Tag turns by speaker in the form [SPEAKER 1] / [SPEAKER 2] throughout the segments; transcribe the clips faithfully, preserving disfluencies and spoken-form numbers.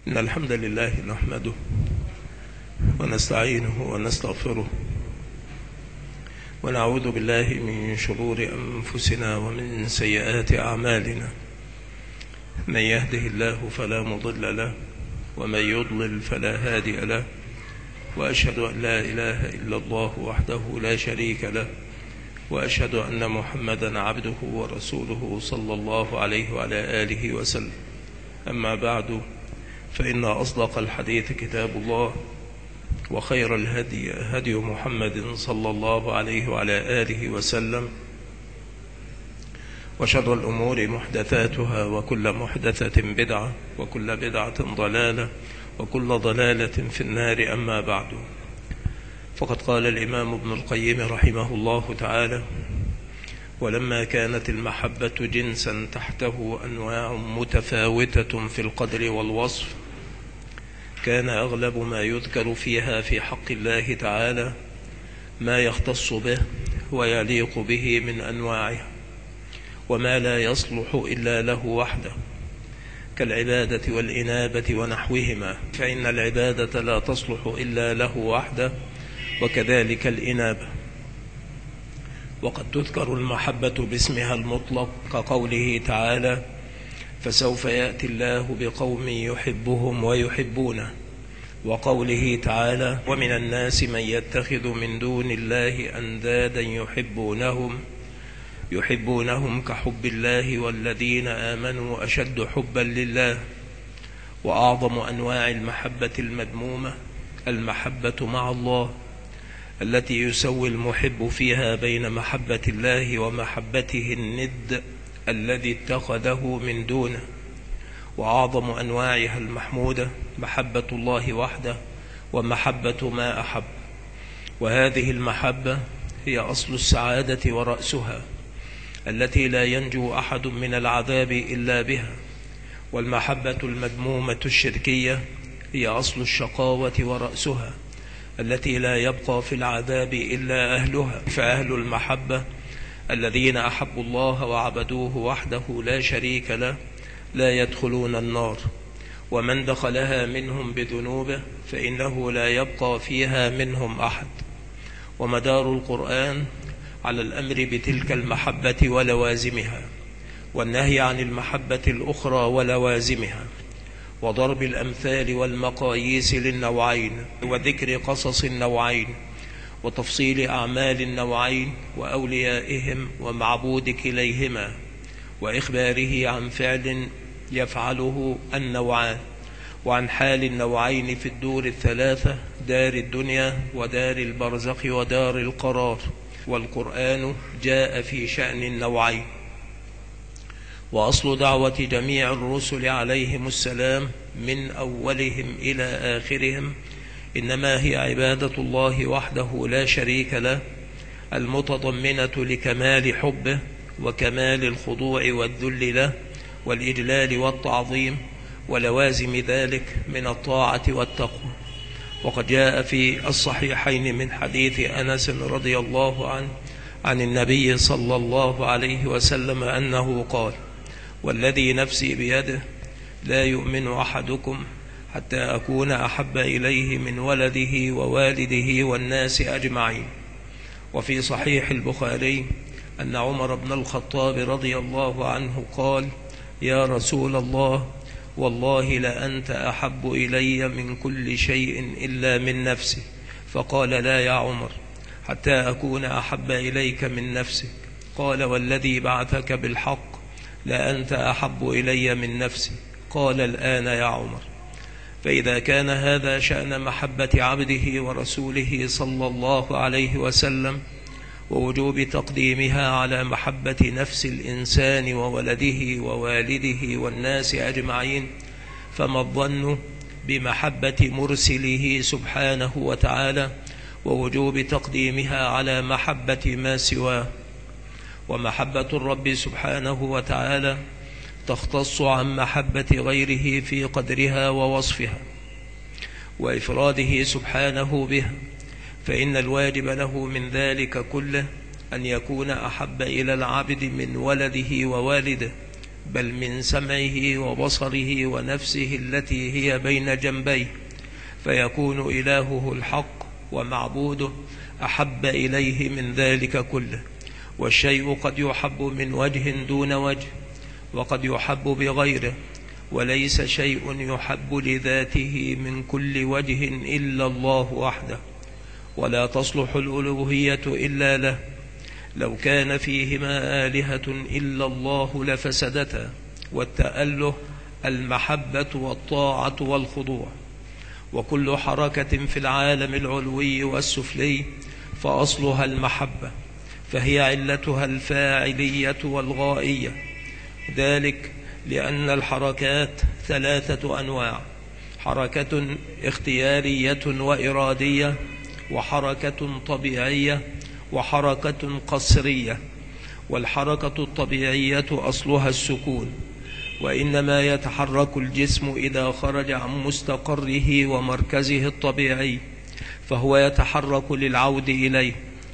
[SPEAKER 1] إن الحمد لله نحمده ونستعينه ونستغفره ونعوذ بالله من شرور أنفسنا ومن سيئات أعمالنا. من يهده الله فلا مضل له ومن يضلل فلا هادي له، وأشهد أن لا إله إلا الله وحده لا شريك له، وأشهد أن محمدا عبده ورسوله صلى الله عليه وعلى آله وسلم. أما بعد، فإن أصدق الحديث كتاب الله، وخير الهدي هدي محمد صلى الله عليه وعلى آله وسلم، وشر الأمور محدثاتها، وكل محدثة بدعة، وكل بدعة ضلالة، وكل ضلالة في النار. أما بعد، فقد قال الإمام ابن القيم رحمه الله تعالى: ولما كانت المحبة جنسا تحته أنواع متفاوتة في القدر والوصف، كان أغلب ما يذكر فيها في حق الله تعالى ما يختص به ويليق به من أنواعها، وما لا يصلح إلا له وحده، كالعبادة والإنابة ونحوهما، فإن العبادة لا تصلح إلا له وحده، وكذلك الإنابة. وقد تذكر المحبة باسمها المطلق كقوله تعالى: فسوف يأتي الله بقوم يحبهم ويحبونه، وقوله تعالى: ومن الناس من يتخذ من دون الله أندادا يحبونهم يحبونهم كحب الله والذين آمنوا أشد حبا لله. وأعظم أنواع المحبة المذمومة المحبة مع الله، التي يسوي المحب فيها بين محبة الله ومحبته الند الذي اتخذه من دونه. وأعظم أنواعها المحمودة محبة الله وحده ومحبة ما أحب، وهذه المحبة هي أصل السعادة ورأسها، التي لا ينجو أحد من العذاب إلا بها. والمحبة المذمومة الشركية هي أصل الشقاوة ورأسها، التي لا يبقى في العذاب إلا أهلها. فأهل المحبة الذين أحبوا الله وعبدوه وحده لا شريك له لا يدخلون النار، ومن دخلها منهم بذنوبه فإنه لا يبقى فيها منهم أحد. ومدار القرآن على الأمر بتلك المحبة ولوازمها، والنهي عن المحبة الأخرى ولوازمها، وضرب الأمثال والمقاييس للنوعين، وذكر قصص النوعين، وتفصيل أعمال النوعين وأوليائهم ومعبود كليهما، وإخباره عن فعل يفعله النوعان، وعن حال النوعين في الدور الثلاثة: دار الدنيا ودار البرزخ ودار القرار. والقرآن جاء في شأن النوعين. وأصل دعوة جميع الرسل عليهم السلام من أولهم إلى آخرهم إنما هي عبادة الله وحده لا شريك له، المتضمنة لكمال حبه وكمال الخضوع والذل له والإجلال والتعظيم، ولوازم ذلك من الطاعة والتقوى. وقد جاء في الصحيحين من حديث أنس رضي الله عنه عن النبي صلى الله عليه وسلم أنه قال: والذي نفسي بيده لا يؤمن أحدكم حتى أكون أحب إليه من ولده ووالده والناس أجمعين. وفي صحيح البخاري أن عمر بن الخطاب رضي الله عنه قال: يا رسول الله، والله لأنت أحب إلي من كل شيء إلا من نفسي. فقال: لا يا عمر، حتى أكون أحب إليك من نفسك. قال: والذي بعثك بالحق لأنت أحب إلي من نفسي. قال: الآن يا عمر. فإذا كان هذا شأن محبة عبده ورسوله صلى الله عليه وسلم، ووجوب تقديمها على محبة نفس الإنسان وولده ووالده والناس أجمعين، فما الظن بمحبة مرسله سبحانه وتعالى ووجوب تقديمها على محبة ما سواه؟ ومحبة الرب سبحانه وتعالى تختص عن محبة غيره في قدرها ووصفها وإفراده سبحانه بها، فإن الواجب له من ذلك كله أن يكون أحب إلى العبد من ولده ووالده، بل من سمعه وبصره ونفسه التي هي بين جنبيه، فيكون إلهه الحق ومعبوده أحب إليه من ذلك كله. والشيء قد يحب من وجه دون وجه، وقد يحب بغيره، وليس شيء يحب لذاته من كل وجه إلا الله وحده، ولا تصلح الألوهية إلا له. لو كان فيهما آلهة إلا الله لفسدتا. والتأله المحبة والطاعة والخضوع. وكل حركة في العالم العلوي والسفلي فأصلها المحبة، فهي علتها الفاعلية والغائية. ذلك لأن الحركات ثلاثة أنواع: حركة اختيارية وإرادية، وحركة طبيعية، وحركة قسرية. والحركة الطبيعية أصلها السكون، وإنما يتحرك الجسم إذا خرج عن مستقره ومركزه الطبيعي، فهو يتحرك للعود إليه.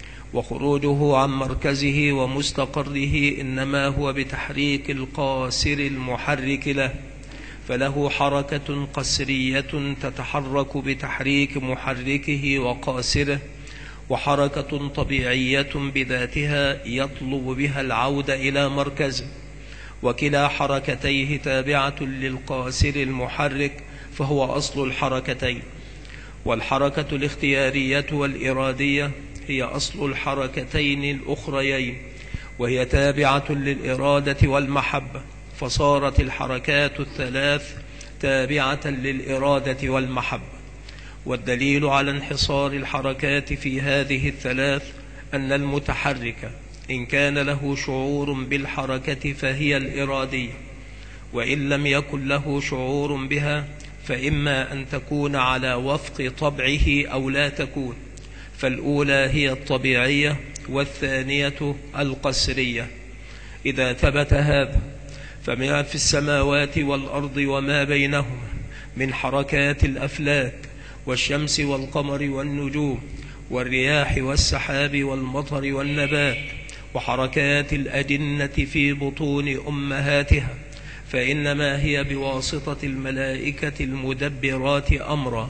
[SPEAKER 1] وخروجه عن مركزه ومستقره إنما هو بتحريك القاسر المحرك له، فله حركة قسرية تتحرك بتحريك محركه وقاسره، وحركة طبيعية بذاتها يطلب بها العود إلى مركزه. وكلا حركتيه تابعة للقاسر المحرك، فهو أصل الحركتين. والحركة الاختيارية والإرادية هي أصل الحركتين الأخريين، وهي تابعة للإرادة والمحبة، فصارت الحركات الثلاث تابعة للإرادة والمحبة. والدليل على انحصار الحركات في هذه الثلاث أن المتحرك إن كان له شعور بالحركة فهي الإرادية، وإن لم يكن له شعور بها فإما أن تكون على وفق طبعه أو لا تكون. فالأولى هي الطبيعية، والثانية القسرية. إذا ثبت هذا فما في السماوات والأرض وما بينهما من حركات الأفلاك والشمس والقمر والنجوم والرياح والسحاب والمطر والنبات، وحركات الأجنة في بطون أمهاتها، فإنما هي بواسطة الملائكة المدبرات أمرا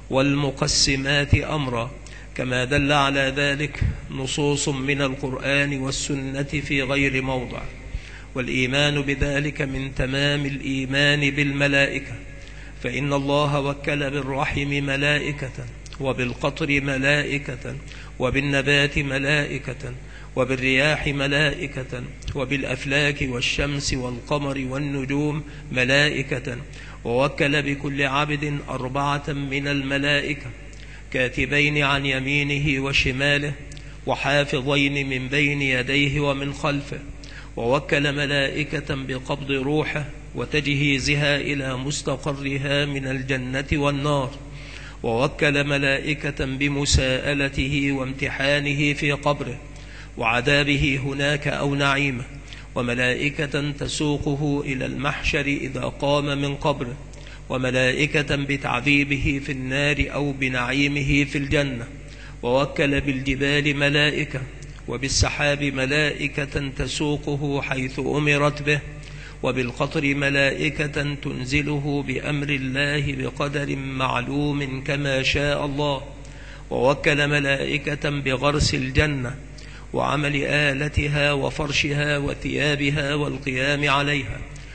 [SPEAKER 1] والمقسمات أمرا، كما دل على ذلك نصوص من القرآن والسنة في غير موضع. والإيمان بذلك من تمام الإيمان بالملائكة، فإن الله وكل بالرحم ملائكة، وبالقطر ملائكة، وبالنبات ملائكة، وبالرياح ملائكة، وبالأفلاك والشمس والقمر والنجوم ملائكة. ووكل بكل عبد أربعة من الملائكة، كاتبين عن يمينه وشماله، وحافظين من بين يديه ومن خلفه. ووكل ملائكة بقبض روحه وتجهيزها إلى مستقرها من الجنة والنار. ووكل ملائكة بمساءلته وامتحانه في قبره وعذابه هناك أو نعيمه، وملائكة تسوقه إلى المحشر إذا قام من قبره، وملائكة بتعذيبه في النار أو بنعيمه في الجنة. ووكل بالجبال ملائكة، وبالسحاب ملائكة تسوقه حيث أمرت به، وبالقطر ملائكة تنزله بأمر الله بقدر معلوم كما شاء الله. ووكل ملائكة بغرس الجنة وعمل آلتها وفرشها وثيابها والقيام عليها،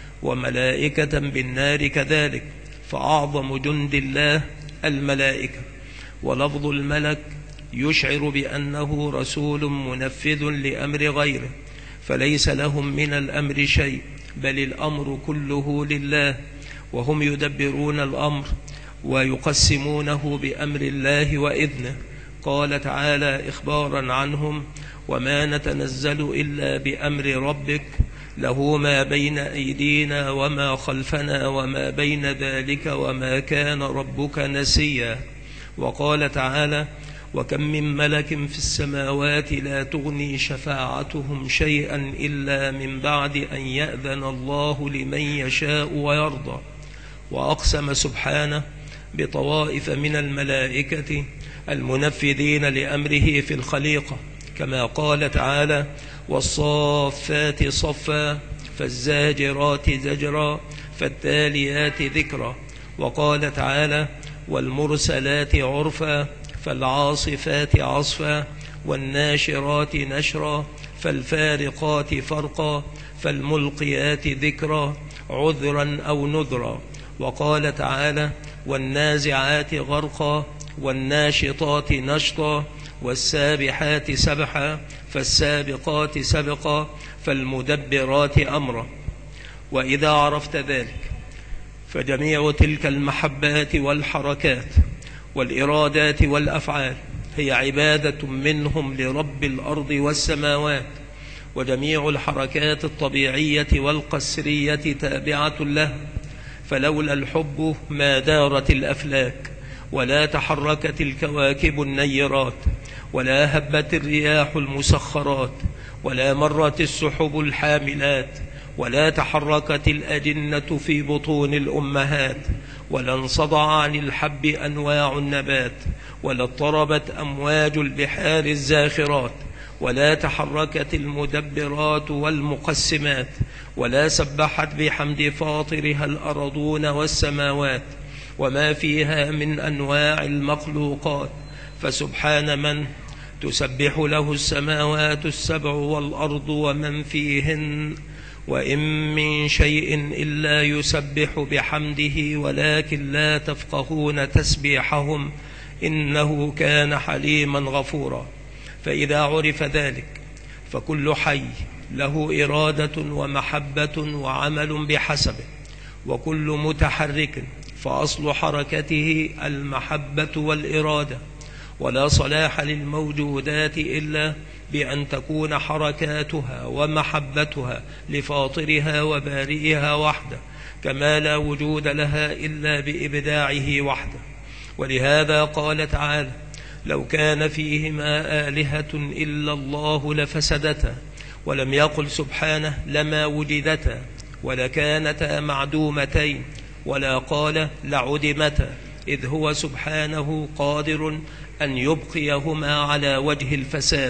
[SPEAKER 1] وملائكة بالنار كذلك، فأعظم جند الله الملائكة. ولفظ الملك يشعر بأنه رسول منفذ لأمر غيره، فليس لهم من الأمر شيء، بل الأمر كله لله، وهم يدبرون الأمر ويقسمونه بأمر الله وإذنه. قال تعالى إخبارا عنهم: وما نتنزل إلا بأمر ربك له ما بين أيدينا وما خلفنا وما بين ذلك وما كان ربك نسيا. وقال تعالى: وكم من ملك في السماوات لا تغني شفاعتهم شيئا إلا من بعد أن يأذن الله لمن يشاء ويرضى. وأقسم سبحانه بطوائف من الملائكة المنفذين لأمره في الخليقة، كما قال تعالى: والصافات صفا فالزاجرات زجرا فالتاليات ذكرا. وقال تعالى: والمرسلات عرفا فالعاصفات عصفا والناشرات نشرا فالفارقات فرقا فالملقيات ذكرا عذرا أو نذرا. وقال تعالى: والنازعات غرقا والناشطات نشطا والسابحات سبحا فالسابقات سبقا فالمدبرات أمرا. وإذا عرفت ذلك فجميع تلك المحبات والحركات والإرادات والأفعال هي عبادة منهم لرب الأرض والسماوات، وجميع الحركات الطبيعية والقسرية تابعة له، فلولا الحب ما دارت الأفلاك ولا تحركت الكواكب النيرات ولا هبت الرياح المسخرات ولا مرت السحب الحاملات ولا تحركت الأجنة في بطون الأمهات ولا انصدع عن الحب أنواع النبات ولا اضطربت أمواج البحار الزاخرات ولا تحركت المدبرات والمقسمات ولا سبحت بحمد فاطرها الأرضون والسماوات وما فيها من أنواع المخلوقات. فسبحان من تسبح له السماوات السبع والأرض ومن فيهن وإن من شيء إلا يسبح بحمده ولكن لا تفقهون تسبيحهم إنه كان حليما غفورا. فإذا عرف ذلك فكل حي له إرادة ومحبة وعمل بحسبه، وكل متحرك فأصل حركته المحبة والإرادة، ولا صلاح للموجودات إلا بأن تكون حركاتها ومحبتها لفاطرها وبارئها وحده، كما لا وجود لها إلا بإبداعه وحده. ولهذا قال تعالى: لو كان فيهما آلهة إلا الله لفسدتا، ولم يقل سبحانه لما وجدتا ولكانتا معدومتين، ولا قال لعدمتا، إذ هو سبحانه قادر أن يبقيهما على وجه الفساد،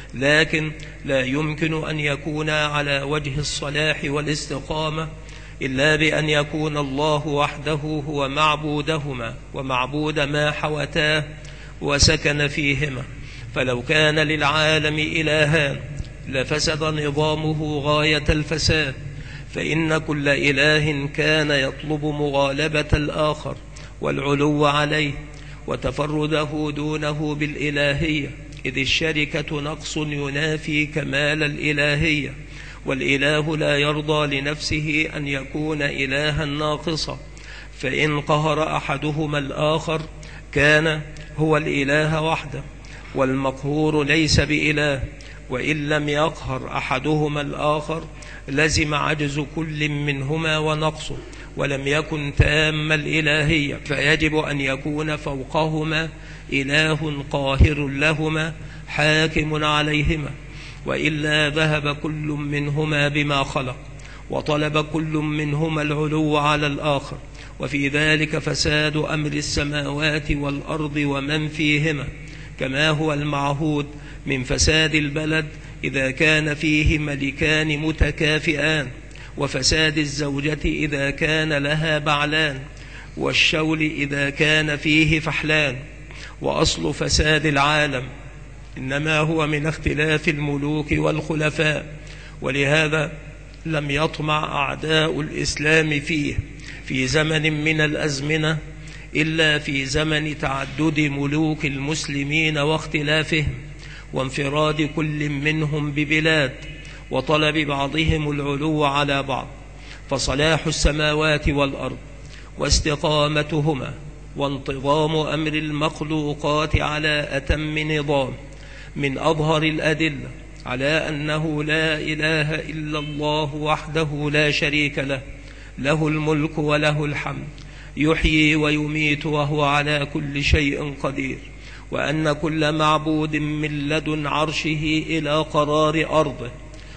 [SPEAKER 1] لكن لا يمكن أن يكونا على وجه الصلاح والاستقامة إلا بأن يكون الله وحده هو معبودهما ومعبود ما حوتاه وسكن فيهما. فلو كان للعالم إلهان لفسد نظامه غاية الفساد، فإن كل إله كان يطلب مغالبة الآخر والعلو عليه وتفرده دونه بالإلهية، إذ الشركة نقص ينافي كمال الإلهية، والإله لا يرضى لنفسه أن يكون إلها ناقصا، فإن قهر أحدهما الآخر كان هو الإله وحده، والمقهور ليس بإله، وإن لم يقهر أحدهما الآخر لزم عجز كل منهما ونقصه، ولم يكن تام الإلهية، فيجب أن يكون فوقهما إله قاهر لهما حاكم عليهما، وإلا ذهب كل منهما بما خلق، وطلب كل منهما العلو على الآخر، وفي ذلك فساد أمر السماوات والأرض ومن فيهما، كما هو المعهود من فساد البلد إذا كان فيه ملكان متكافئان، وفساد الزوجة إذا كان لها بعلان، والشول إذا كان فيه فحلان. وأصل فساد العالم إنما هو من اختلاف الملوك والخلفاء، ولهذا لم يطمع أعداء الإسلام فيه في زمن من الأزمنة إلا في زمن تعدد ملوك المسلمين واختلافهم وانفراد كل منهم ببلاد وطلب بعضهم العلو على بعض. فصلاح السماوات والأرض واستقامتهما وانتظام أمر المخلوقات على أتم نظام من أظهر الأدلة على أنه لا إله إلا الله وحده لا شريك له، له الملك وله الحمد، يحيي ويميت وهو على كل شيء قدير، وأن كل معبود من لدن عرشه إلى قرار أرضه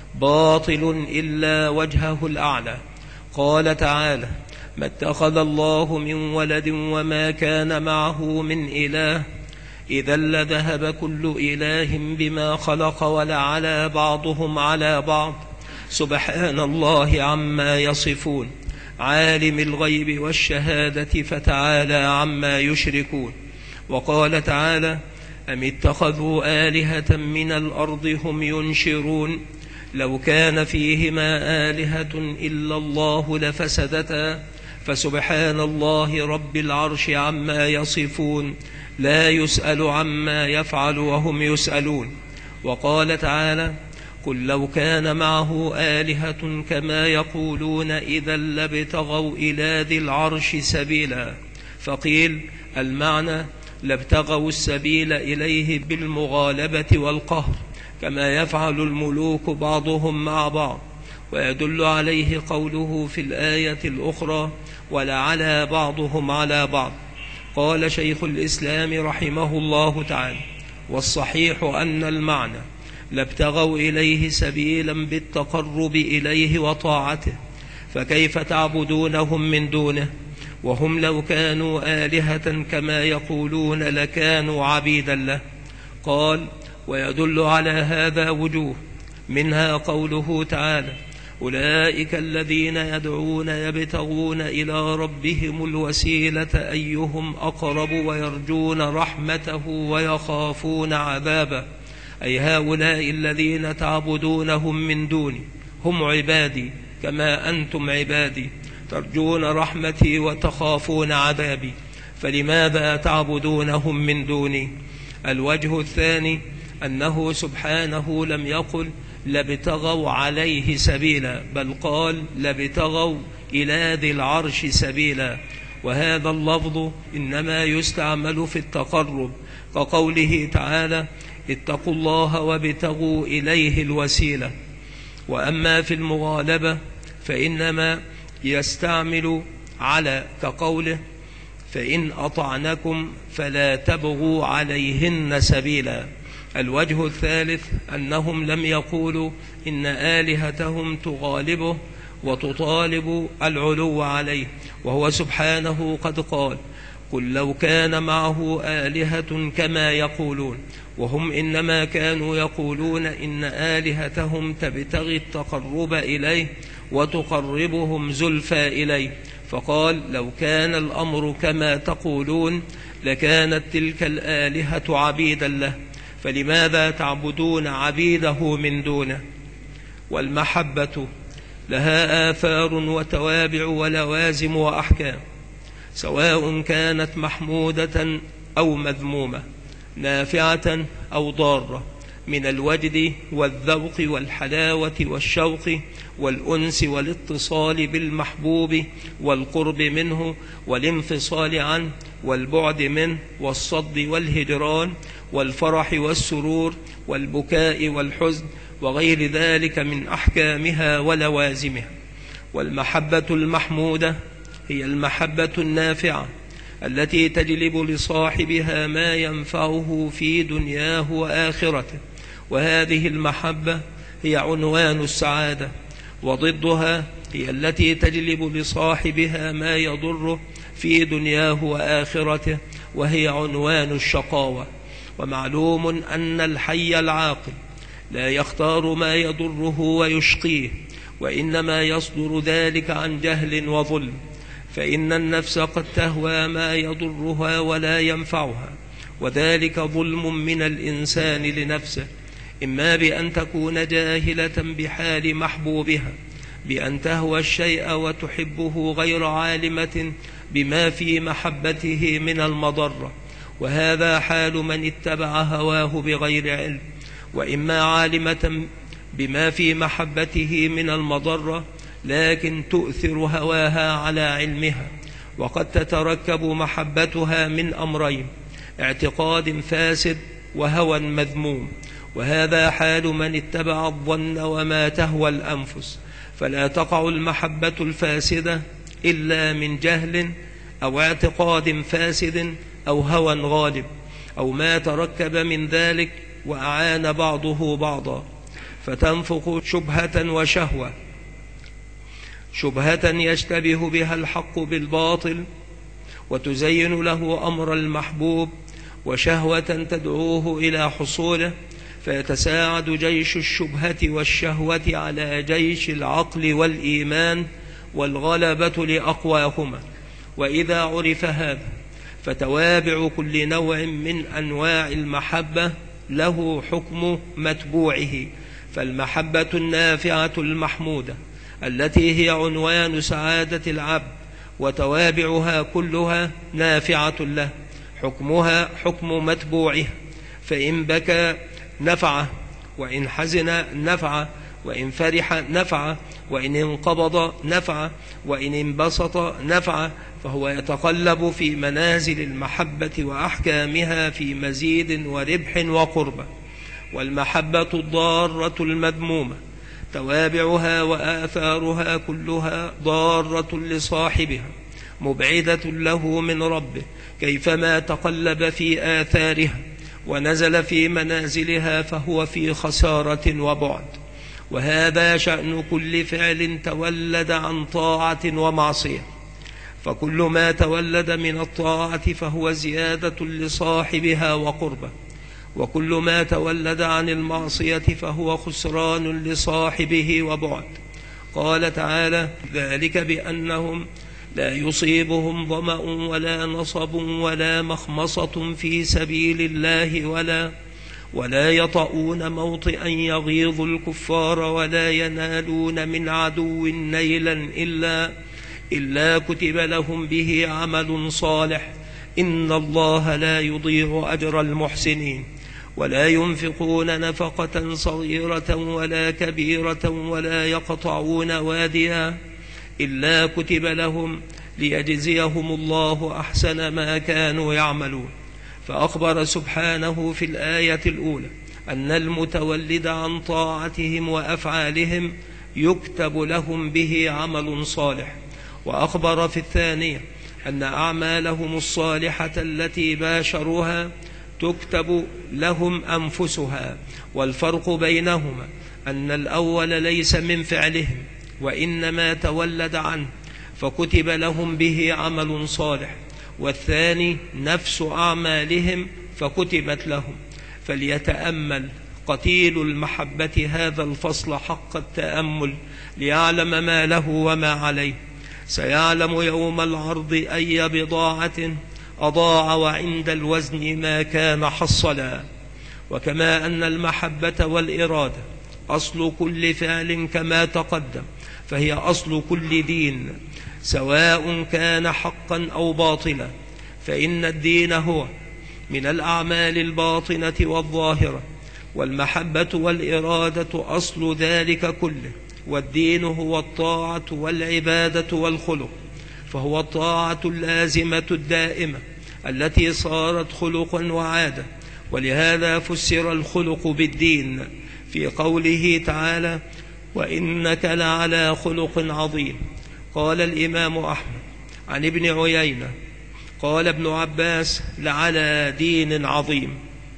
[SPEAKER 1] باطل إلا وجهه الأعلى. قال تعالى: ما اتخذ الله من ولد وما كان معه من إله، إذا لذهب كل إله بما خلق ولعلى بعضهم على بعض، سبحان الله عما يصفون، عالم الغيب والشهادة فتعالى عما يشركون. وقال تعالى: أم اتخذوا آلهة من الأرض هم ينشرون لو كان فيهما آلهة إلا الله لفسدتا فسبحان الله رب العرش عما يصفون، لا يسأل عما يفعل وهم يسألون. وقال تعالى: قل لو كان معه آلهة كما يقولون إذا لابتغوا إلى ذي العرش سبيلا. فقيل المعنى لابتغوا السبيل إليه بالمغالبة والقهر كما يفعل الملوك بعضهم مع بعض. ويدل عليه قوله في الآية الأخرى: ولعلى بعضهم على بعض. قال شيخ الإسلام رحمه الله تعالى: والصحيح أن المعنى لابتغوا إليه سبيلا بالتقرب إليه وطاعته، فكيف تعبدونهم من دونه وهم لو كانوا آلهة كما يقولون لكانوا عبيدا له. قال: ويدل على هذا وجوه، منها قوله تعالى: أولئك الذين يدعون يبتغون إلى ربهم الوسيلة أيهم أقرب ويرجون رحمته ويخافون عذابه، أي هؤلاء الذين تعبدونهم من دوني هم عبادي كما أنتم عبادي، ترجون رحمتي وتخافون عذابي، فلماذا تعبدونهم من دوني؟ الوجه الثاني أنه سبحانه لم يقل لابتغوا عليه سبيلا، بل قال لابتغوا إلى ذي العرش سبيلا، وهذا اللفظ إنما يستعمل في التقرب، كقوله تعالى: اتقوا الله وابتغوا إليه الوسيلة. وأما في المغالبة فإنما يستعمل على، كقوله: فإن أطعنكم فلا تبغوا عليهن سبيلا. الوجه الثالث أنهم لم يقولوا إن آلهتهم تغالبه وتطالب العلو عليه، وهو سبحانه قد قال: قل لو كان معه آلهة كما يقولون، وهم إنما كانوا يقولون إن آلهتهم تبتغي التقرب إليه وتقربهم زلفى إليه، فقال: لو كان الأمر كما تقولون لكانت تلك الآلهة عبيدا له، فلماذا تعبدون عبيده من دونه؟ والمحبة لها آثار وتوابع ولوازم وأحكام، سواء كانت محمودة أو مذمومة، نافعة أو ضارة، من الوجد والذوق والحلاوة والشوق والأنس والاتصال بالمحبوب والقرب منه والانفصال عنه والبعد منه والصد والهجران والفرح والسرور والبكاء والحزن وغير ذلك من أحكامها ولوازمها. والمحبة المحمودة هي المحبة النافعة التي تجلب لصاحبها ما ينفعه في دنياه وآخرته، وهذه المحبة هي عنوان السعادة، وضدها هي التي تجلب لصاحبها ما يضره في دنياه وآخرته، وهي عنوان الشقاوة. ومعلوم أن الحي العاقل لا يختار ما يضره ويشقيه، وإنما يصدر ذلك عن جهل وظلم، فإن النفس قد تهوى ما يضرها ولا ينفعها، وذلك ظلم من الإنسان لنفسه، إما بأن تكون جاهلة بحال محبوبها، بأن تهوى الشيء وتحبه غير عالمة بما في محبته من المضرة، وهذا حال من اتبع هواه بغير علم، وإما عالمة بما في محبته من المضرة لكن تؤثر هواها على علمها، وقد تتركب محبتها من أمرين: اعتقاد فاسد وهوى مذموم، وهذا حال من اتبع الظن وما تهوى الأنفس، فلا تقع المحبة الفاسدة إلا من جهل أو اعتقاد فاسد أو هوى غالب أو ما تركب من ذلك وأعان بعضه بعضا، فتنفق شبهة وشهوة، شبهة يشتبه بها الحق بالباطل وتزين له أمر المحبوب، وشهوة تدعوه إلى حصوله فيتساعد جيش الشبهة والشهوة على جيش العقل والإيمان والغلبة لأقواهما. وإذا عرف هذا فتوابع كل نوع من أنواع المحبة له حكم متبوعه، فالمحبة النافعة المحمودة التي هي عنوان سعادة العبد وتوابعها كلها نافعة له، حكمها حكم متبوعه، فإن بكى نفعه، وإن حزن نفعه، وإن فرح نفعه، وإن انقبض نفعه، وإن انبسط نفعه، فهو يتقلب في منازل المحبة وأحكامها في مزيد وربح وقربة. والمحبة الضارة المذمومة توابعها وآثارها كلها ضارة لصاحبها مبعدة له من ربه، كيفما تقلب في آثارها ونزل في منازلها فهو في خسارة وبعد. وهذا شأن كل فعل تولد عن طاعة ومعصية، فكل ما تولد من الطاعة فهو زيادة لصاحبها وقربة، وكل ما تولد عن المعصية فهو خسران لصاحبه وبعد. قال تعالى: ذلك بأنهم لا يصيبهم ظمأ ولا نصب ولا مخمصة في سبيل الله ولا ولا يطؤون موطئا يغيظ الكفار ولا ينالون من عدو نيلا إلا إلا كتب لهم به عمل صالح إن الله لا يضيع أجر المحسنين. ولا ينفقون نفقة صغيرة ولا كبيرة ولا يقطعون واديا إلا كتب لهم ليجزيهم الله أحسن ما كانوا يعملون. فأخبر سبحانه في الآية الأولى أن المتولد عن طاعتهم وأفعالهم يكتب لهم به عمل صالح، وأخبر في الثانية أن أعمالهم الصالحة التي باشروها تكتب لهم أنفسها. والفرق بينهما أن الأول ليس من فعلهم وإنما تولد عنه فكتب لهم به عمل صالح، والثاني نفس أعمالهم فكتبت لهم. فليتأمل قتيل المحبة هذا الفصل حق التأمل ليعلم ما له وما عليه. سيعلم يوم العرض أي بضاعة أضاع وعند الوزن ما كان حصلا. وكما أن المحبة والإرادة أصل كل فعل كما تقدم، فهي أصل كل دين سواء كان حقا أو باطلا، فإن الدين هو من الأعمال الباطنة والظاهرة، والمحبة والإرادة أصل ذلك كله. والدين هو الطاعة والعبادة والخلق، فهو الطاعة اللازمة الدائمة التي صارت خلقا وعادة. ولهذا فسر الخلق بالدين في قوله تعالى: وإنك لعلى خلق عظيم. قال الإمام أحمد عن ابن عيينة قال ابن عباس: لعلى دين عظيم.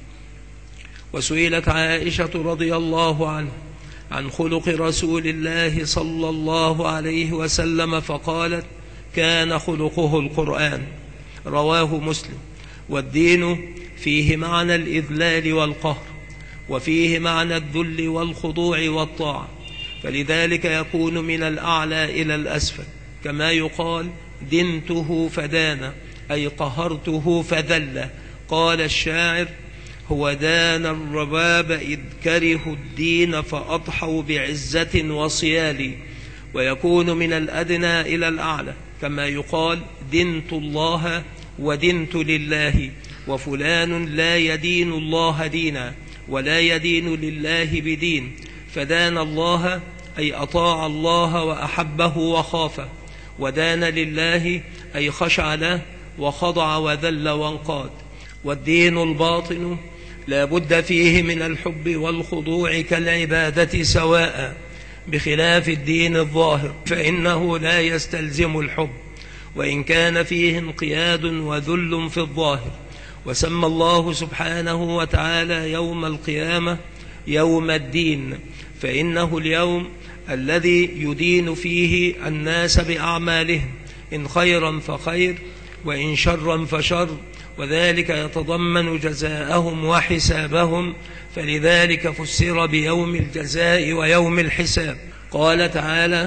[SPEAKER 1] وسئلت عائشة رضي الله عنها عن خلق رسول الله صلى الله عليه وسلم فقالت: كان خلقه القرآن. رواه مسلم. والدين فيه معنى الإذلال والقهر، وفيه معنى الذل والخضوع والطاعة، فلذلك يكون من الأعلى إلى الأسفل، كما يقال: دنته فدان، أي قهرته فذل. قال الشاعر: هو دان الرباب إذ كرهوا الدين فأضحوا بعزة وصيال. ويكون من الأدنى إلى الأعلى، كما يقال: دنت الله ودنت لله، وفلان لا يدين الله دينا ولا يدين لله بدين. فدان الله أي أطاع الله وأحبه وخافه، ودان لله أي خشع له وخضع وذل وانقاد. والدين الباطن لا بد فيه من الحب والخضوع كالعبادة سواء، بخلاف الدين الظاهر فإنه لا يستلزم الحب، وإن كان فيه انقياد وذل في الظاهر. وسمى الله سبحانه وتعالى يوم القيامة يوم الدين، فإنه اليوم الذي يدين فيه الناس بأعمالهم، إن خيرا فخير وإن شرا فشر وذلك يتضمن جزاءهم وحسابهم، فلذلك فسر بيوم الجزاء ويوم الحساب. قال تعالى: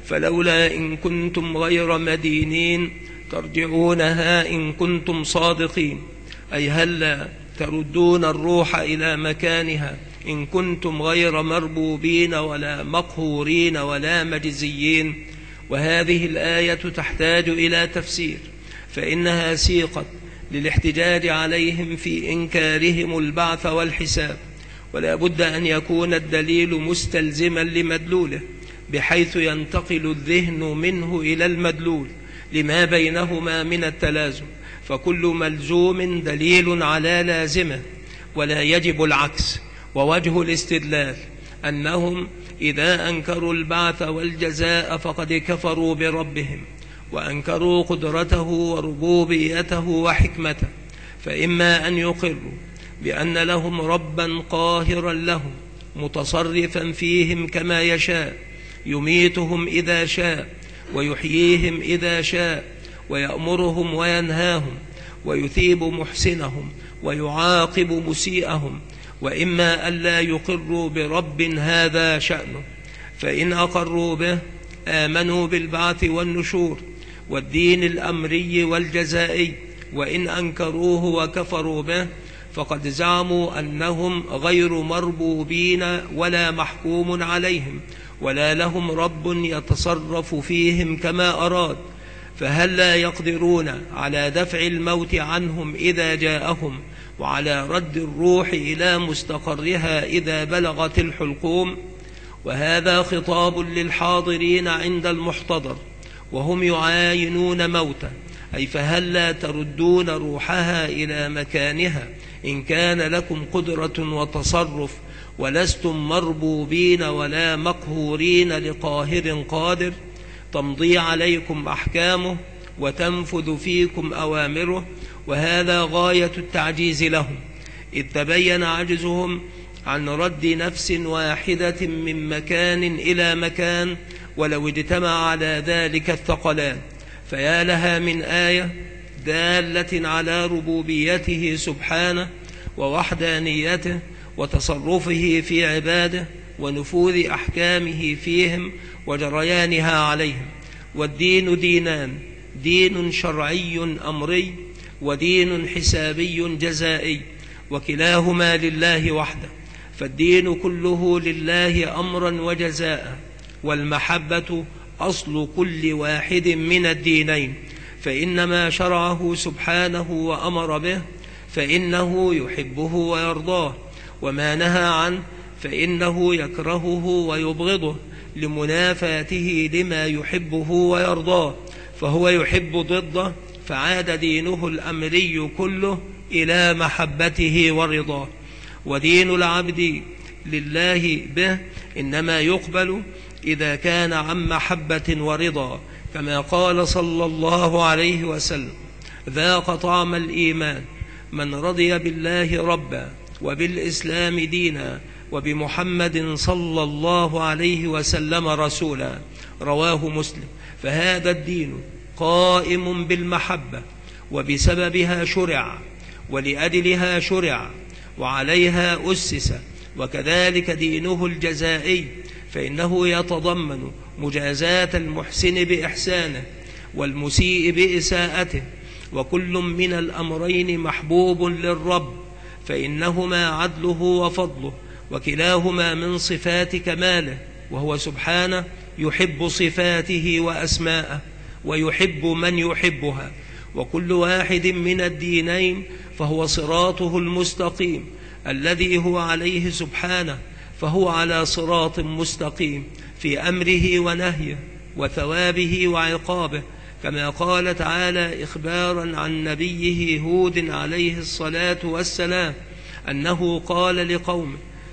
[SPEAKER 1] فلولا إن كنتم غير مدينين ترجعونها إن كنتم صادقين، أي هلا تردون الروح إلى مكانها إن كنتم غير مربوبين ولا مقهورين ولا مجزيين. وهذه الآية تحتاج إلى تفسير، فإنها سيقت للاحتجاج عليهم في إنكارهم البعث والحساب، ولا بد أن يكون الدليل مستلزما لمدلوله، بحيث ينتقل الذهن منه إلى المدلول لما بينهما من التلازم، فكل ملزوم دليل على لازمه، ولا يجب العكس. ووجه الاستدلال أنهم إذا أنكروا البعث والجزاء فقد كفروا بربهم، وأنكروا قدرته وربوبيته وحكمته، فإما أن يقروا بأن لهم ربا قاهرا لهم متصرفا فيهم كما يشاء، يميتهم إذا شاء ويحييهم إذا شاء، ويأمرهم وينهاهم، ويثيب محسنهم ويعاقب مسيئهم، وإما ألا يقروا برب هذا شأنه، فإن أقروا به آمنوا بالبعث والنشور والدين الأمري والجزائي، وإن أنكروه وكفروا به فقد زعموا أنهم غير مربوبين ولا محكوم عليهم ولا لهم رب يتصرف فيهم كما أراد، فهل لا يقدرون على دفع الموت عنهم إذا جاءهم، وعلى رد الروح إلى مستقرها إذا بلغت الحلقوم؟ وهذا خطاب للحاضرين عند المحتضر وهم يعاينون موتا، أي فهل لا تردون روحها إلى مكانها إن كان لكم قدرة وتصرف ولستم مربوبين ولا مقهورين لقاهر قادر، تمضي عليكم أحكامه وتنفذ فيكم أوامره. وهذا غاية التعجيز لهم، إذ تبين عجزهم عن رد نفس واحدة من مكان إلى مكان ولو اجتمع على ذلك الثقلان. فيا لها من آية دالة على ربوبيته سبحانه ووحدانيته وتصرفه في عباده ونفوذ أحكامه فيهم وجريانها عليهم. والدين دينان: دين شرعي أمري، ودين حسابي جزائي، وكلاهما لله وحده، فالدين كله لله أمرا وجزاء، والمحبة أصل كل واحد من الدينين، فإنما شرعه سبحانه وأمر به فإنه يحبه ويرضاه، وما نهى عنه فإنه يكرهه ويبغضه لمنافاته لما يحبه ويرضاه، فهو يحب ضده، فعاد دينه الأمري كله إلى محبته ورضاه. ودين العبد لله به إنما يقبل إذا كان عن محبة ورضا، كما قال صلى الله عليه وسلم: ذاق طعم الإيمان من رضي بالله ربا وبالإسلام دينا وبمحمد صلى الله عليه وسلم رسولا، رواه مسلم. فهذا الدين قائم بالمحبة، وبسببها شرع، ولأجلها شرع، وعليها أسس. وكذلك دينه الجزائي، فإنه يتضمن مجازاة المحسن بإحسانه والمسيء بإساءته، وكل من الأمرين محبوب للرب، فإنهما عدله وفضله، وكلاهما من صفات كماله، وهو سبحانه يحب صفاته وأسماءه ويحب من يحبها. وكل واحد من الدينين فهو صراطه المستقيم الذي هو عليه سبحانه، فهو على صراط مستقيم في أمره ونهيه وثوابه وعقابه، كما قال تعالى إخبارا عن نبيه هود عليه الصلاة والسلام أنه قال لقومه: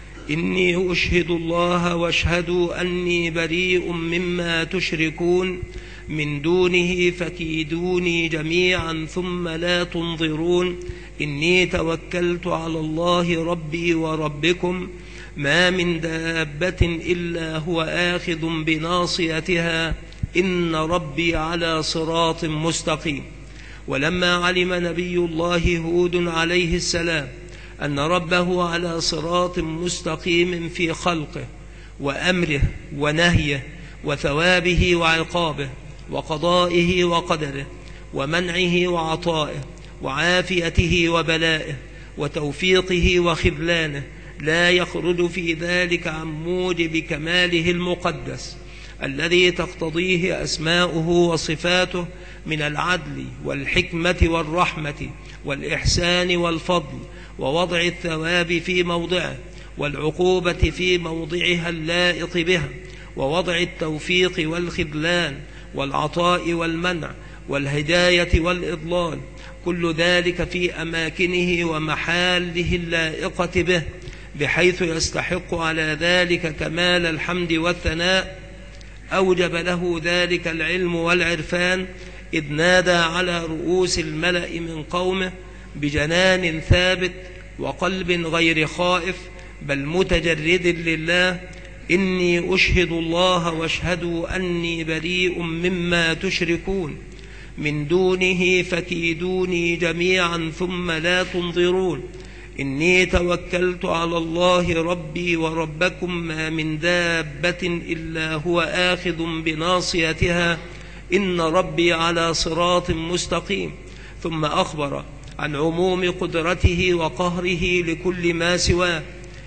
[SPEAKER 1] إني أشهد الله واشهدوا أني بريء مما تشركون من دونه فكيدوني جميعا ثم لا تنظرون إني توكلت على الله ربي وربكم ما من دابة إلا هو آخذ بناصيتها إن ربي على صراط مستقيم. ولما علم نبي الله هود عليه السلام أن ربه على صراط مستقيم في خلقه وأمره ونهيه وثوابه وعقابه وقضائه وقدره ومنعه وعطائه وعافيته وبلائه وتوفيقه وخذلانه، لا يخرج في ذلك عن موجب كماله المقدس الذي تقتضيه أسماؤه وصفاته من العدل والحكمة والرحمة والإحسان والفضل، ووضع الثواب في موضعه والعقوبة في موضعها اللائق بها، ووضع التوفيق والخذلان والعطاء والمنع والهداية والإضلال، كل ذلك في أماكنه ومحاله اللائقة به، بحيث يستحق على ذلك كمال الحمد والثناء. أوجب له ذلك العلم والعرفان، إذ نادى على رؤوس الملأ من قومه بجنان ثابت وقلب غير خائف بل متجرد لله: إني أشهد الله واشهدوا أني بريء مما تشركون، من دونه فكيدوني جميعا ثم لا تنظرون، إني توكلت على الله ربي وربكم، ما من دابة إلا هو آخذ بناصيتها، إن ربي على صراط مستقيم. ثم أخبر عن عموم قدرته وقهره لكل ما سواه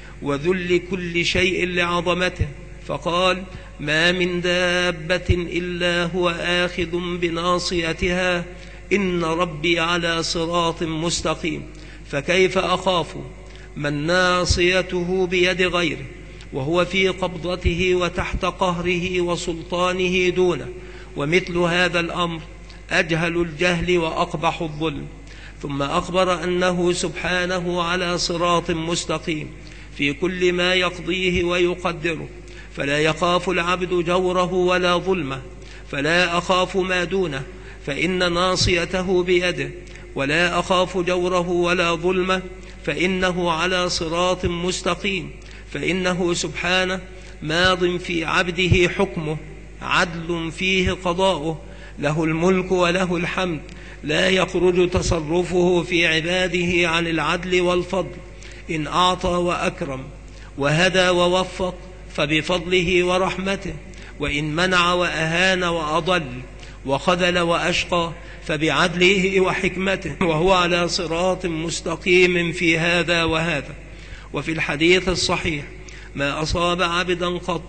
[SPEAKER 1] وذل كل شيء لعظمته، فقال: ما من دابة إلا هو آخذ بناصيتها، إن ربي على صراط مستقيم. فكيف أخاف من ناصيته بيد غيره وهو في قبضته وتحت قهره وسلطانه دونه؟ ومثل هذا الأمر أجهل الجهل وأقبح الظلم. ثم أخبر أنه سبحانه على صراط مستقيم في كل ما يقضيه ويقدره، فلا يخاف العبد جوره ولا ظلمه، فلا أخاف ما دونه فإن ناصيته بيده، ولا أخاف جوره ولا ظلمه فإنه على صراط مستقيم، فإنه سبحانه ماض في عبده حكمه، عدل فيه قضاؤه، له الملك وله الحمد، لا يخرج تصرفه في عباده عن العدل والفضل. إن أعطى وأكرم وهدى ووفق فبفضله ورحمته، وإن منع وأهان وأضل وخذل وأشقى فبعدله وحكمته، وهو على صراط مستقيم في هذا وهذا. وفي الحديث الصحيح: ما أصاب عبدا قط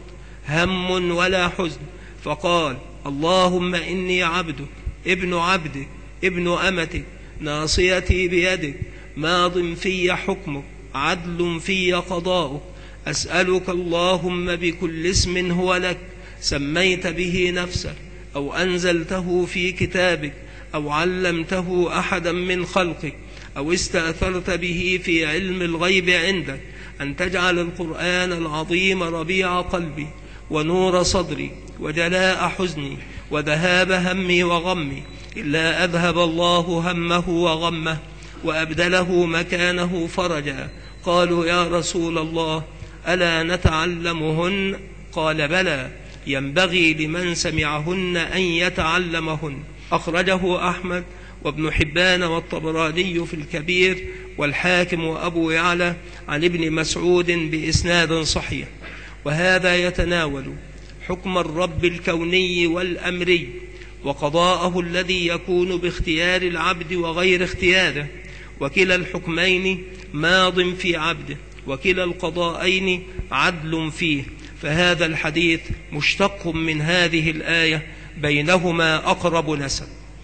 [SPEAKER 1] هم ولا حزن فقال: اللهم إني عبدك ابن عبدك ابن أمتك، ناصيتي بيدك، ماض في حكمك، عدل في قضاؤك، أسألك اللهم بكل اسم هو لك سميت به نفسك أو أنزلته في كتابك أو علمته أحدا من خلقك أو استأثرت به في علم الغيب عندك، أن تجعل القرآن العظيم ربيع قلبي ونور صدري وجلاء حزني وذهاب همي وغمي، إلا أذهب الله همه وغمه وأبدله مكانه فرجا. قالوا: يا رسول الله ألا نتعلمهن؟ قال: بلى، ينبغي لمن سمعهن أن يتعلمهن. أخرجه أحمد وابن حبان والطبراني في الكبير والحاكم وأبو يعلى عن ابن مسعود بإسناد صحيح. وهذا يتناول حكم الرب الكوني والأمري وقضاءه الذي يكون باختيار العبد وغير اختياره، وكلا الحكمين ماض في عبده، وكلا القضاءين عدل فيه، فهذا الحديث مشتق من هذه الآية، بينهما أقرب نسب.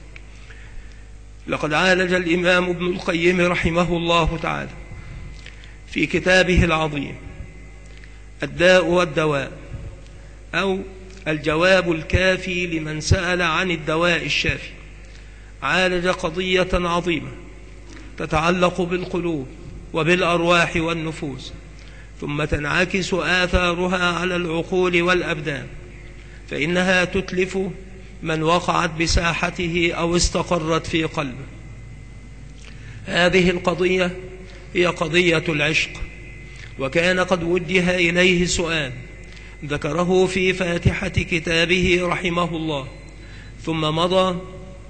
[SPEAKER 1] لقد عالج الإمام ابن القيم رحمه الله تعالى في كتابه العظيم الداء والدواء، أو الجواب الكافي لمن سأل عن الدواء الشافي، عالج قضية عظيمة تتعلق بالقلوب وبالأرواح والنفوس، ثم تنعكس آثارها على العقول والأبدان، فإنها تتلف من وقعت بساحته أو استقرت في قلبه. هذه القضية هي قضية العشق، وكان قد وجه إليه سؤال ذكره في فاتحة كتابه رحمه الله، ثم مضى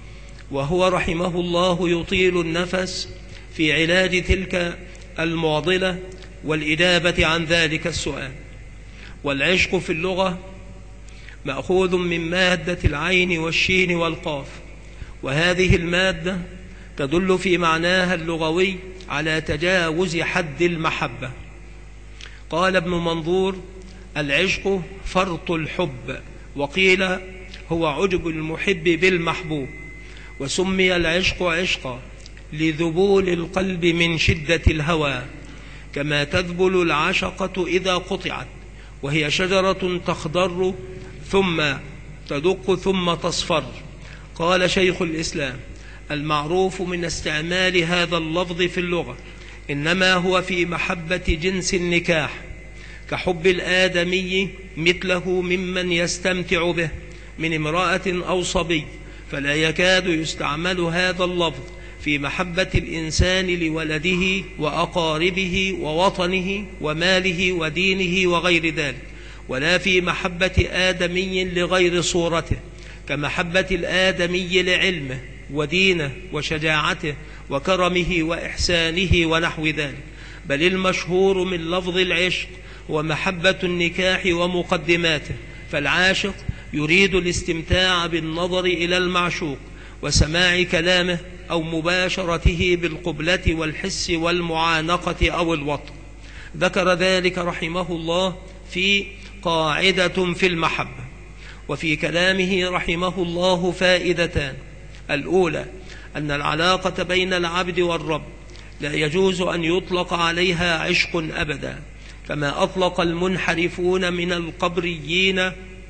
[SPEAKER 1] وهو رحمه الله يطيل النفس في علاج تلك المعضلة والإجابة عن ذلك السؤال. والعشق في اللغة مأخوذ من مادة العين والشين والقاف، وهذه المادة تدل في معناها اللغوي على تجاوز حد المحبة. قال ابن منظور: العشق فرط الحب، وقيل هو عجب المحب بالمحبوب. وسمي العشق عشقا لذبول القلب من شدة الهوى، كما تذبل العشقة إذا قطعت، وهي شجرة تخضر ثم تدق ثم تصفر. قال شيخ الإسلام: المعروف من استعمال هذا اللفظ في اللغة إنما هو في محبة جنس النكاح، كحب الآدمي مثله ممن يستمتع به من امرأة أو صبي، فلا يكاد يستعمل هذا اللفظ في محبة الإنسان لولده وأقاربه ووطنه وماله ودينه وغير ذلك، ولا في محبة آدمي لغير صورته، كمحبة الآدمي لعلمه ودينه وشجاعته وكرمه وإحسانه ونحو ذلك. بل المشهور من لفظ العشق هو محبة النكاح ومقدماته، فالعاشق يريد الاستمتاع بالنظر إلى المعشوق وسماع كلامه أو مباشرته بالقبلة والحس والمعانقة أو الوطء. ذكر ذلك رحمه الله في قاعدة في المحبة. وفي كلامه رحمه الله فائدتان: الأولى أن العلاقة بين العبد والرب لا يجوز أن يطلق عليها عشق أبدا، كما أطلق المنحرفون من القبريين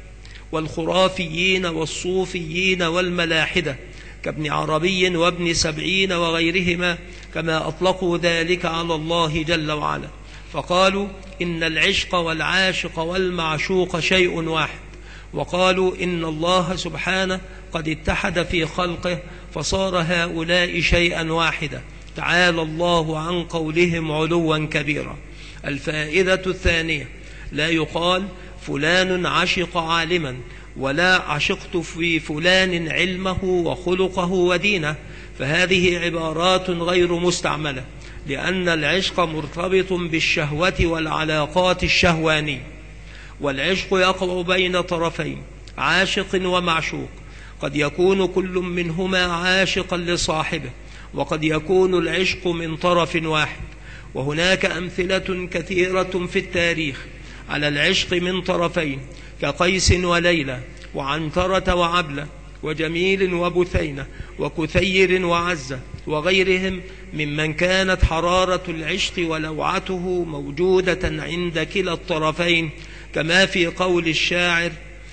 [SPEAKER 1] والخرافيين والصوفيين والملاحدة كابن عربي وابن سبعين وغيرهما، كما أطلقوا ذلك على الله جل وعلا، فقالوا إن العشق والعاشق والمعشوق شيء واحد، وقالوا إن الله سبحانه قد اتحد في خلقه فصار هؤلاء شيئا واحدا، تعالى الله عن قولهم علوا كبيرا. الفائدة الثانية: لا يقال فلان عشق عالما، ولا عشقت في فلان علمه وخلقه ودينه، فهذه عبارات غير مستعملة، لأن العشق مرتبط بالشهوة والعلاقات الشهوانية. والعشق يقع بين طرفين، عاشق ومعشوق، قد يكون كل منهما عاشقا لصاحبه، وقد يكون العشق من طرف واحد. وهناك أمثلة كثيرة في التاريخ على العشق من طرفين، كقيس وليلى، وعنترة وعبلة، وجميل وبثينة، وكثير وعزة، وغيرهم ممن كانت حرارة العشق ولوعته موجودة عند كلا الطرفين، كما في قول الشاعر: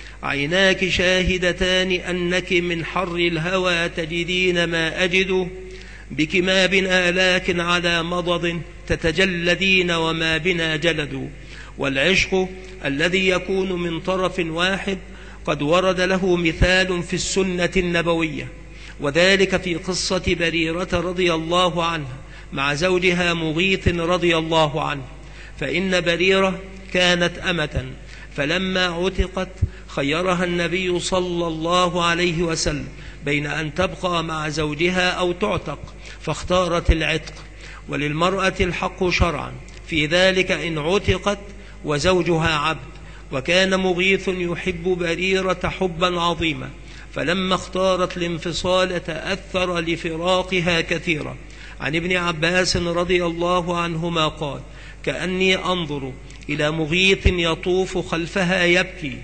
[SPEAKER 1] عيناك شاهدتان أنك من حر الهوى تجدين ما أجد، بك ما بنا لكن على مضض تتجلدين وما بنا جلد. والعشق الذي يكون من طرف واحد قد ورد له مثال في السنة النبوية، وذلك في قصة بريرة رضي الله عنها مع زوجها مغيث رضي الله عنه. فإن بريرة كانت أمة، فلما عتقت خيرها النبي صلى الله عليه وسلم بين أن تبقى مع زوجها أو تعتق، فاختارت العتق. وللمرأة الحق شرعا في ذلك إن عتقت وزوجها عبد. وكان مغيث يحب بريرة حبا عظيما، فلما اختارت الانفصال تأثر لفراقها كثيرا. عن ابن عباس رضي الله عنهما قال: كأني أنظر إلى مغيث يطوف خلفها يبكي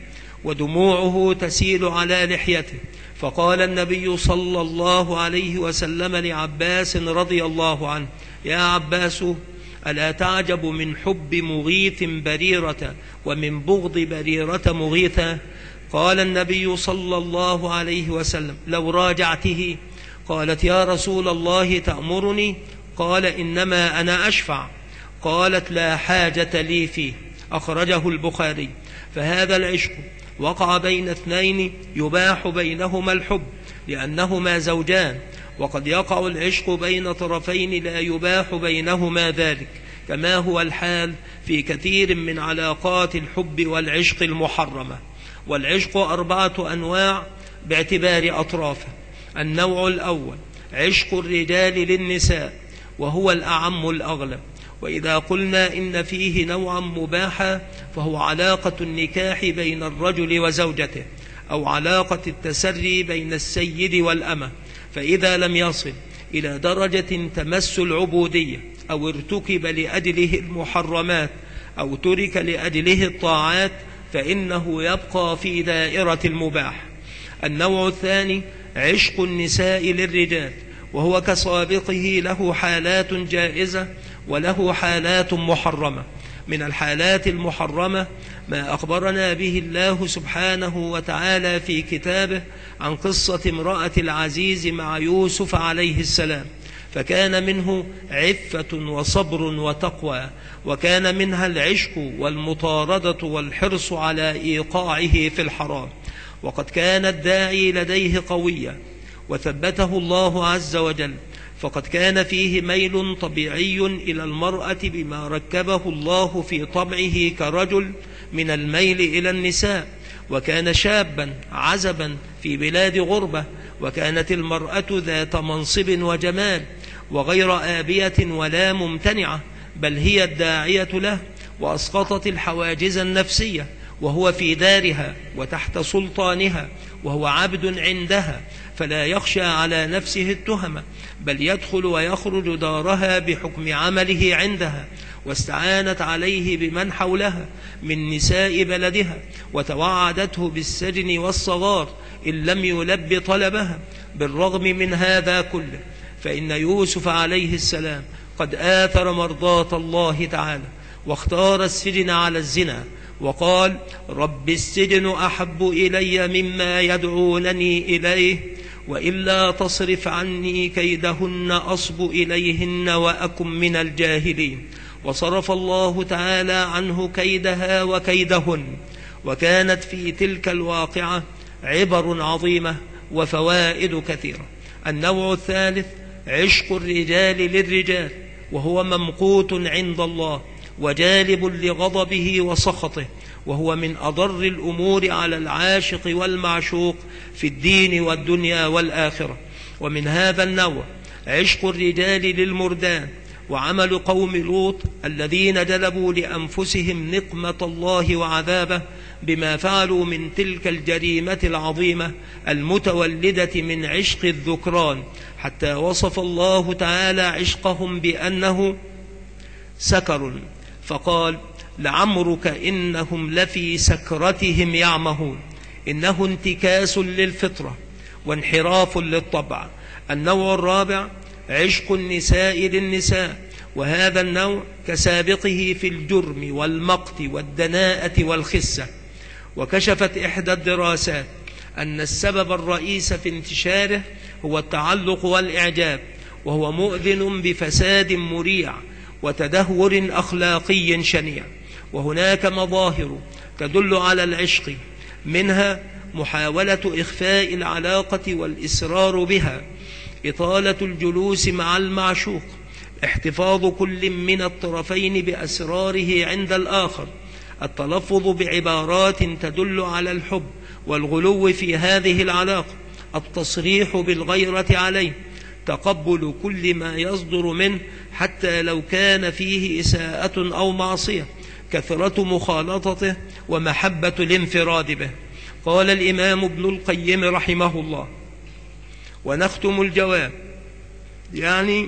[SPEAKER 1] ودموعه تسيل على لحيته. فقال النبي صلى الله عليه وسلم لعباس رضي الله عنه: يا عباس، ألا تعجب من حب مغيث بريرة ومن بغض بريرة مغيثة؟ قال النبي صلى الله عليه وسلم: لو راجعته. قالت: يا رسول الله تأمرني؟ قال: إنما أنا أشفع. قالت: لا حاجة لي فيه. أخرجه البخاري. فهذا العشق وقع بين اثنين يباح بينهما الحب لأنهما زوجان، وقد يقع العشق بين طرفين لا يباح بينهما ذلك، كما هو الحال في كثير من علاقات الحب والعشق المحرمة. والعشق أربعة أنواع باعتبار أطرافه: النوع الأول عشق الرجال للنساء، وهو الأعم الأغلب. وإذا قلنا إن فيه نوعا مباحا فهو علاقة النكاح بين الرجل وزوجته، أو علاقة التسري بين السيد والأمة، فإذا لم يصل إلى درجة تمس العبودية أو ارتكب لأجله المحرمات أو ترك لأجله الطاعات فإنه يبقى في دائرة المباح. النوع الثاني عشق النساء للرجال، وهو كسابقه له حالات جائزة وله حالات محرمة. من الحالات المحرمة ما أخبرنا به الله سبحانه وتعالى في كتابه عن قصة امرأة العزيز مع يوسف عليه السلام، فكان منه عفة وصبر وتقوى، وكان منها العشق والمطاردة والحرص على إيقاعه في الحرام. وقد كان الداعي لديه قويا وثبته الله عز وجل، فقد كان فيه ميل طبيعي إلى المرأة بما ركبه الله في طبعه كرجل من الميل إلى النساء، وكان شابا عزبا في بلاد غربة، وكانت المرأة ذات منصب وجمال وغير آبية ولا ممتنعة، بل هي الداعية له، وأسقطت الحواجز النفسية، وهو في دارها وتحت سلطانها، وهو عبد عندها، فلا يخشى على نفسه التهمة، بل يدخل ويخرج دارها بحكم عمله عندها. واستعانت عليه بمن حولها من نساء بلدها، وتوعدته بالسجن والصغار إن لم يلب طلبها. بالرغم من هذا كله فإن يوسف عليه السلام قد آثر مرضاة الله تعالى، واختار السجن على الزنا، وقال: رب السجن أحب إلي مما يدعونني إليه، وإلا تصرف عني كيدهن أصب إليهن وأكن من الجاهلين. وصرف الله تعالى عنه كيدها وكيدهن. وكانت في تلك الواقعة عبر عظيمة وفوائد كثيرة. النوع الثالث عشق الرجال للرجال، وهو ممقوت عند الله وجالب لغضبه وسخطه، وهو من أضر الأمور على العاشق والمعشوق في الدين والدنيا والآخرة. ومن هذا النوع عشق الرجال للمردان، وعمل قوم لوط الذين جلبوا لأنفسهم نقمة الله وعذابه بما فعلوا من تلك الجريمة العظيمة المتولدة من عشق الذكران، حتى وصف الله تعالى عشقهم بأنه سكر، فقال: لعمرك إنهم لفي سكرتهم يعمهون. إنه انتكاس للفطرة وانحراف للطبع. النوع الرابع عشق النساء للنساء، وهذا النوع كسابقه في الجرم والمقت والدناءة والخسة. وكشفت إحدى الدراسات أن السبب الرئيس في انتشاره هو التعلق والإعجاب، وهو مؤذن بفساد مريع وتدهور أخلاقي شنيع. وهناك مظاهر تدل على العشق، منها محاولة إخفاء العلاقة والإصرار بها، إطالة الجلوس مع المعشوق، احتفاظ كل من الطرفين بأسراره عند الآخر، التلفظ بعبارات تدل على الحب والغلو في هذه العلاقة، التصريح بالغيرة عليه، تقبل كل ما يصدر منه حتى لو كان فيه إساءة أو معصية، كثرة مخالطته ومحبة الانفراد به. قال الإمام ابن القيم رحمه الله: ونختم الجواب، يعني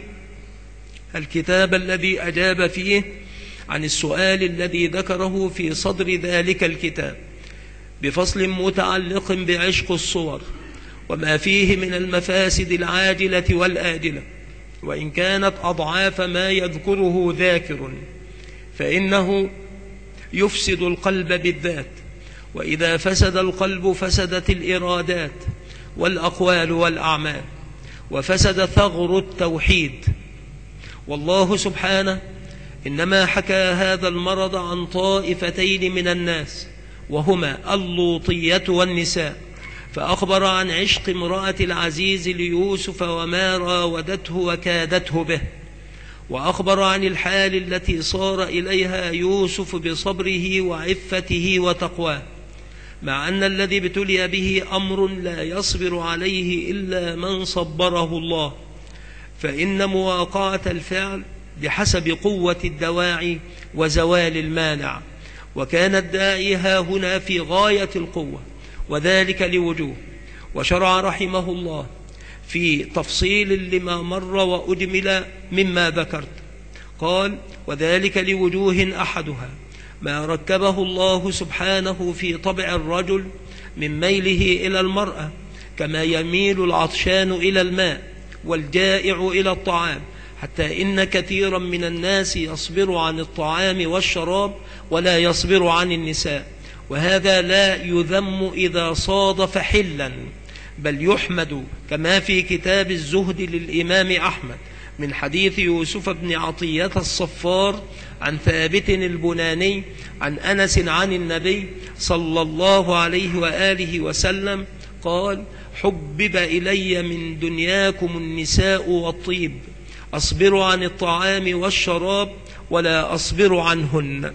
[SPEAKER 1] الكتاب الذي أجاب فيه عن السؤال الذي ذكره في صدر ذلك الكتاب، بفصل متعلق بعشق الصور وما فيه من المفاسد العاجلة والآجلة، وإن كانت أضعاف ما يذكره ذاكر، فإنه يفسد القلب بالذات، وإذا فسد القلب فسدت الإرادات والأقوال والأعمال، وفسد ثغر التوحيد. والله سبحانه إنما حكى هذا المرض عن طائفتين من الناس، وهما اللوطية والنساء، فأخبر عن عشق امرأة العزيز ليوسف وما راودته وكادته به، وأخبر عن الحال التي صار إليها يوسف بصبره وعفته وتقواه، مع أن الذي ابتلي به أمر لا يصبر عليه إلا من صبره الله، فإن مواقعة الفعل بحسب قوة الدواعي وزوال المانع، وكان الداعي ها هنا في غاية القوة، وذلك لوجوه. وشرع رحمه الله في تفصيل لما مر وأجمل مما ذكرت، قال: وذلك لوجوه أحدها ما ركبه الله سبحانه في طبع الرجل من ميله إلى المرأة، كما يميل العطشان إلى الماء والجائع إلى الطعام، حتى إن كثيرا من الناس يصبر عن الطعام والشراب ولا يصبر عن النساء، وهذا لا يذم إذا صادف حلا، بل يحمد، كما في كتاب الزهد للإمام أحمد من حديث يوسف بن عطية الصفار عن ثابت البناني عن أنس عن النبي صلى الله عليه وآله وسلم قال: حبب إلي من دنياكم النساء والطيب، أصبر عن الطعام والشراب ولا أصبر عنهن.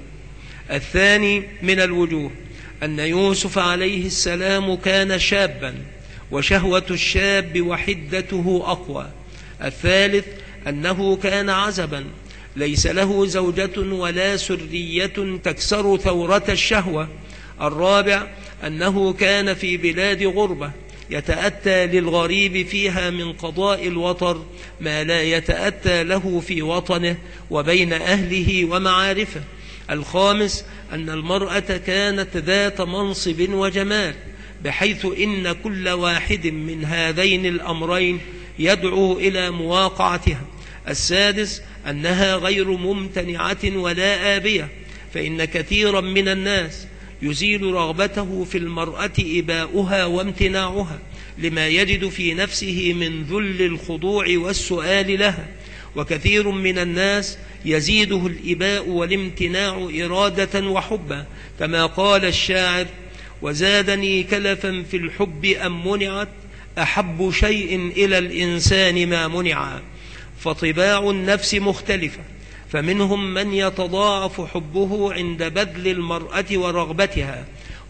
[SPEAKER 1] الثاني من الوجوه أن يوسف عليه السلام كان شابا، وشهوة الشاب وحدته أقوى. الثالث أنه كان عزبا، ليس له زوجة ولا سرية تكسر ثورة الشهوة. الرابع أنه كان في بلاد غربة، يتأتى للغريب فيها من قضاء الوطر ما لا يتأتى له في وطنه وبين أهله ومعارفه. الخامس أن المرأة كانت ذات منصب وجمال، بحيث إن كل واحد من هذين الأمرين يدعو إلى مواقعتها. السادس أنها غير ممتنعة ولا آبية، فإن كثيرا من الناس يزيل رغبته في المرأة إباؤها وامتناعها، لما يجد في نفسه من ذل الخضوع والسؤال لها. وكثير من الناس يزيده الإباء والامتناع إرادة وحبا، كما قال الشاعر: وزادني كلفا في الحب أم منعت، أحب شيء إلى الإنسان ما منع. فطباع النفس مختلفة، فمنهم من يتضاعف حبه عند بذل المرأة ورغبتها،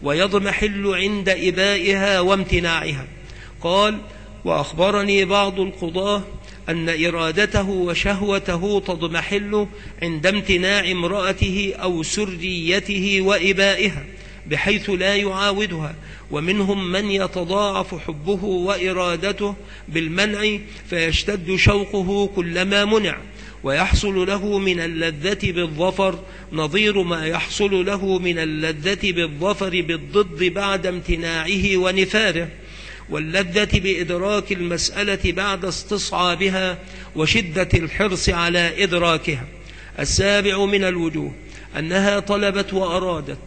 [SPEAKER 1] ويضمحل عند إبائها وامتناعها. قال: وأخبرني بعض القضاة أن إرادته وشهوته تضمحل عند امتناع امرأته أو سريته وإبائها، بحيث لا يعاودها. ومنهم من يتضاعف حبه وإرادته بالمنع، فيشتد شوقه كلما منع، ويحصل له من اللذة بالظفر نظير ما يحصل له من اللذة بالظفر بالضد بعد امتناعه ونفاره، واللذة بإدراك المسألة بعد استصعابها وشدة الحرص على إدراكها. السابع من الوجوه أنها طلبت وأرادت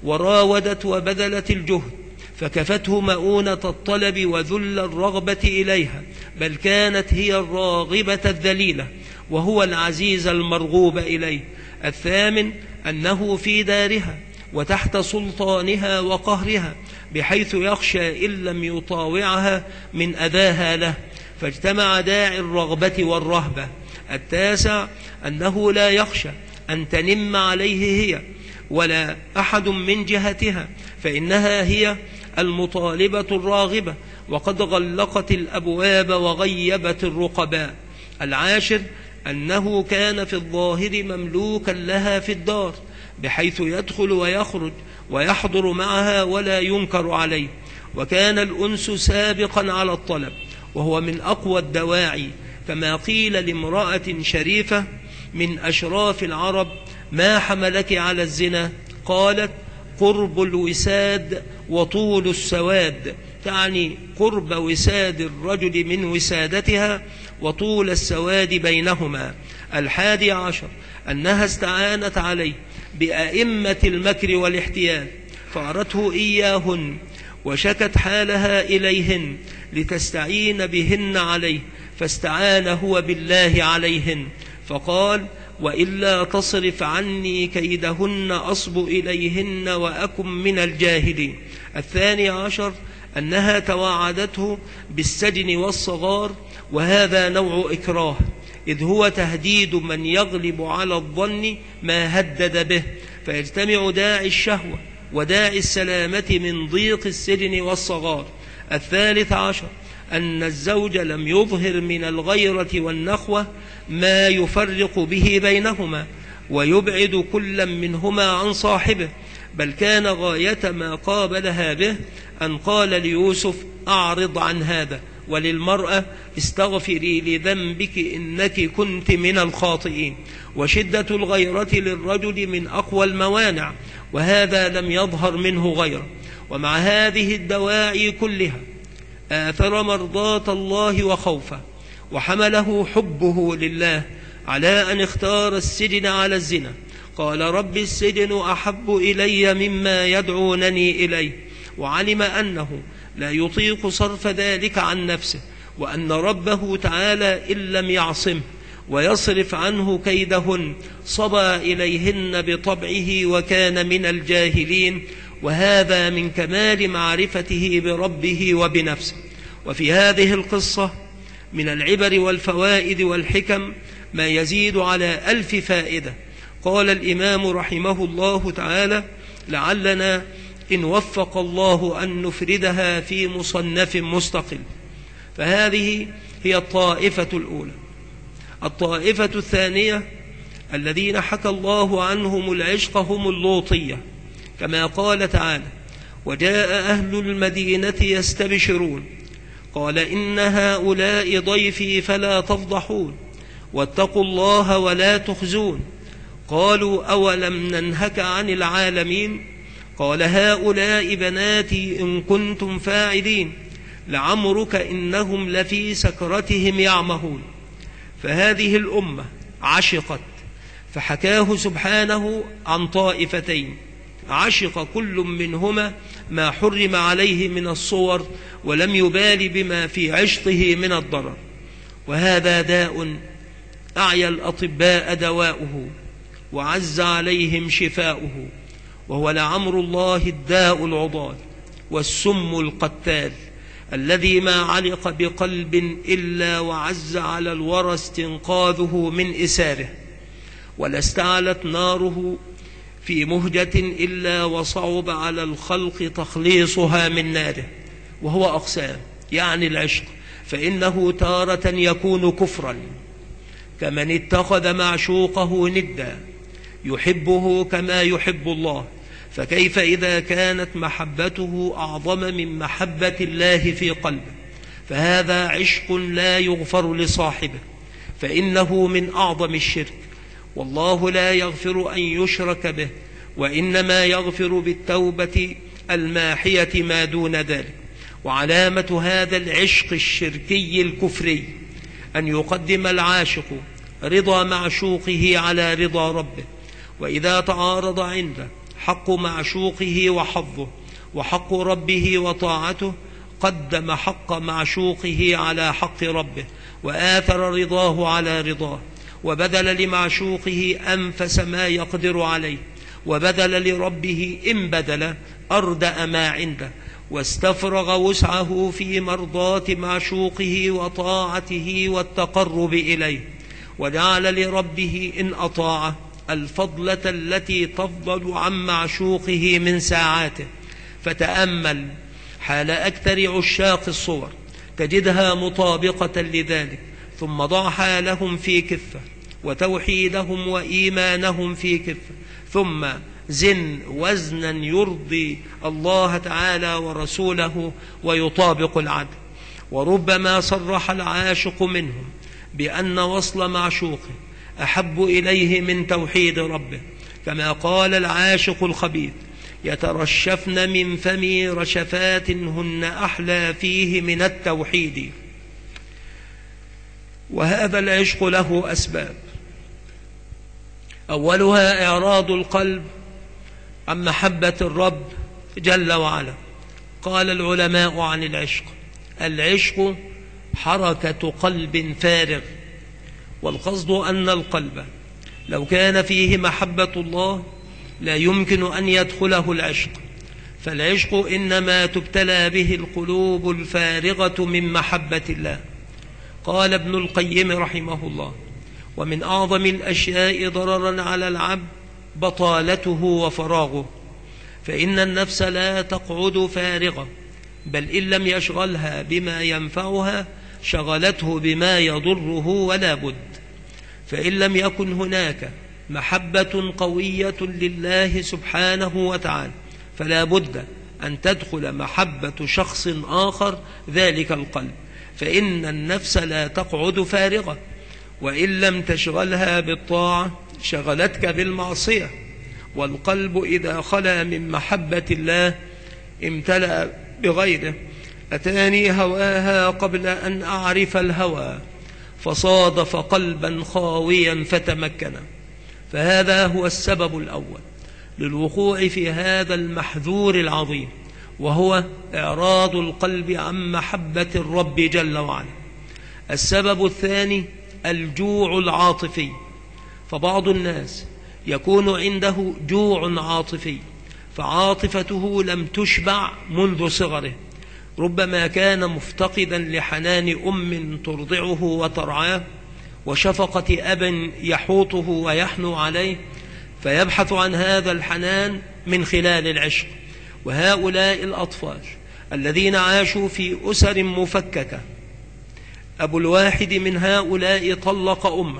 [SPEAKER 1] وراودت وبذلت الجهد، فكفته مؤونة الطلب وذل الرغبة إليها، بل كانت هي الراغبة الذليلة وهو العزيز المرغوب إليه. الثامن أنه في دارها وتحت سلطانها وقهرها، بحيث يخشى إن لم يطاوعها من أذاها له، فاجتمع داعي الرغبة والرهبة. التاسع أنه لا يخشى أن تنم عليه هي ولا أحد من جهتها، فإنها هي المطالبة الراغبة، وقد غلقت الأبواب وغيبت الرقباء. العاشر أنه كان في الظاهر مملوكا لها في الدار، بحيث يدخل ويخرج ويحضر معها ولا ينكر عليه، وكان الأنس سابقا على الطلب، وهو من أقوى الدواعي، كما قيل لامرأة شريفة من أشراف العرب: ما حملك على الزنا؟ قالت: قرب الوساد وطول السواد، تعني قرب وساد الرجل من وسادتها وطول السواد بينهما. الحادي عشر أنها استعانت عليه بأئمة المكر والاحتيال، فأرته إياهن وشكت حالها إليهن لتستعين بهن عليه، فاستعان هو بالله عليهن، فقال: وإلا تصرف عني كيدهن أصب إليهن وأكن من الجاهلين. الثاني عشر أنها توعدته بالسجن والصغار، وهذا نوع إكراه، إذ هو تهديد من يغلب على الظن ما هدد به، فيجتمع داعي الشهوة وداعي السلامة من ضيق السجن والصغار. الثالث عشر أن الزوج لم يظهر من الغيرة والنخوة ما يفرق به بينهما ويبعد كل منهما عن صاحبه، بل كان غاية ما قابلها به أن قال ليوسف أعرض عن هذا، وللمرأة استغفري لذنبك إنك كنت من الخاطئين. وشدة الغيرة للرجل من أقوى الموانع، وهذا لم يظهر منه غيره. ومع هذه الدواعي كلها آثر مرضاة الله وخوفه، وحمله حبه لله على أن اختار السجن على الزنا. قال رب السجن أحب إلي مما يدعونني إليه، وعلم أنه لا يطيق صرف ذلك عن نفسه، وأن ربه تعالى إن لم يعصمه ويصرف عنه كيدهن صبا إليهن بطبعه وكان من الجاهلين، وهذا من كمال معرفته بربه وبنفسه. وفي هذه القصة من العبر والفوائد والحكم ما يزيد على ألف فائدة. قال الإمام رحمه الله تعالى: لعلنا إن وفق الله أن نفردها في مصنف مستقل. فهذه هي الطائفة الأولى. الطائفة الثانية الذين حكى الله عنهم العشق هم اللوطية، كما قال تعالى: وجاء أهل المدينة يستبشرون قال إن هؤلاء ضيفي فلا تفضحون واتقوا الله ولا تخزون. قالوا أولم ننهك عن العالمين؟ قال هؤلاء بناتي إن كنتم فاعلين لعمرك إنهم لفي سكرتهم يعمهون. فهذه الأمة عشقت، فحكاه سبحانه عن طائفتين عشق كل منهما ما حرم عليه من الصور ولم يبال بما في عشقه من الضرر. وهذا داء أعيا الأطباء دواؤه وعز عليهم شفاؤه، وهو لعمر الله الداء العضال والسم القتال الذي ما علق بقلب إلا وعز على الورى استنقاذه من إساره، ولا استعلت ناره في مهجة إلا وصعب على الخلق تخليصها من ناره. وهو أقسام، يعني العشق، فإنه تارة يكون كفرا كمن اتخذ معشوقه ندا يحبه كما يحب الله، فكيف إذا كانت محبته أعظم من محبة الله في قلبه؟ فهذا عشق لا يغفر لصاحبه، فإنه من أعظم الشرك، والله لا يغفر أن يشرك به، وإنما يغفر بالتوبة الماحية ما دون ذلك. وعلامة هذا العشق الشركي الكفري أن يقدم العاشق رضا معشوقه على رضا ربه، وإذا تعارض عنده حق معشوقه وحظه وحق ربه وطاعته قدم حق معشوقه على حق ربه وآثر رضاه على رضاه، وبذل لمعشوقه أنفس ما يقدر عليه، وبذل لربه إن بذل أردأ ما عنده، واستفرغ وسعه في مرضاة معشوقه وطاعته والتقرب إليه، وجعل لربه إن أطاعه الفضلة التي تفضل عن معشوقه من ساعاته. فتأمل حال أكثر عشاق الصور تجدها مطابقة لذلك، ثم ضع حالهم في كفة وتوحيدهم وإيمانهم في كفة، ثم زن وزنا يرضي الله تعالى ورسوله ويطابق العدل. وربما صرح العاشق منهم بأن وصل معشوقه أحب إليه من توحيد ربه، كما قال العاشق الخبيث: يترشفن من فمي رشفات هن أحلى فيه من التوحيد. وهذا العشق له أسباب، أولها إعراض القلب عن محبة الرب جل وعلا. قال العلماء عن العشق: العشق حركة قلب فارغ، والقصد أن القلب لو كان فيه محبة الله لا يمكن أن يدخله العشق، فالعشق إنما تبتلى به القلوب الفارغة من محبة الله. قال ابن القيم رحمه الله: ومن أعظم الأشياء ضررا على العبد بطالته وفراغه، فإن النفس لا تقعد فارغة، بل إن لم يشغلها بما ينفعها شغلته بما يضره ولا بد. فإن لم يكن هناك محبة قوية لله سبحانه وتعالى فلا بد أن تدخل محبة شخص آخر ذلك القلب، فإن النفس لا تقعد فارغة، وإن لم تشغلها بالطاعة شغلتك بالمعصية. والقلب إذا خلا من محبة الله امتلأ بغيره. أتاني هواها قبل أن أعرف الهوى، فصادف قلبا خاويا فتمكن. فهذا هو السبب الأول للوقوع في هذا المحذور العظيم، وهو إعراض القلب عن محبة الرب جل وعلا. السبب الثاني الجوع العاطفي، فبعض الناس يكون عنده جوع عاطفي، فعاطفته لم تشبع منذ صغره، ربما كان مفتقدا لحنان أم ترضعه وترعاه، وشفقة أب يحوطه ويحنو عليه، فيبحث عن هذا الحنان من خلال العشق. وهؤلاء الأطفال الذين عاشوا في أسر مفككة، أبو الواحد من هؤلاء طلق أمه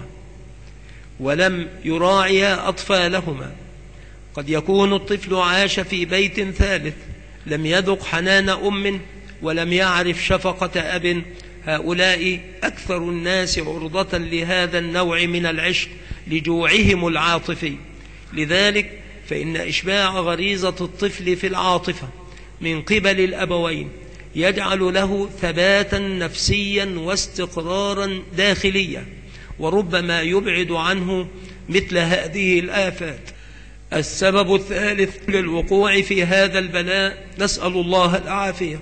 [SPEAKER 1] ولم يراعي أطفالهما. قد يكون الطفل عاش في بيت ثالث لم يذق حنان أم ولم يعرف شفقة أب. هؤلاء أكثر الناس عرضة لهذا النوع من العشق لجوعهم العاطفي. لذلك فإن إشباع غريزة الطفل في العاطفة من قبل الأبوين يجعل له ثباتا نفسيا واستقرارا داخليا، وربما يبعد عنه مثل هذه الآفات. السبب الثالث للوقوع في هذا البلاء، نسأل الله العافية،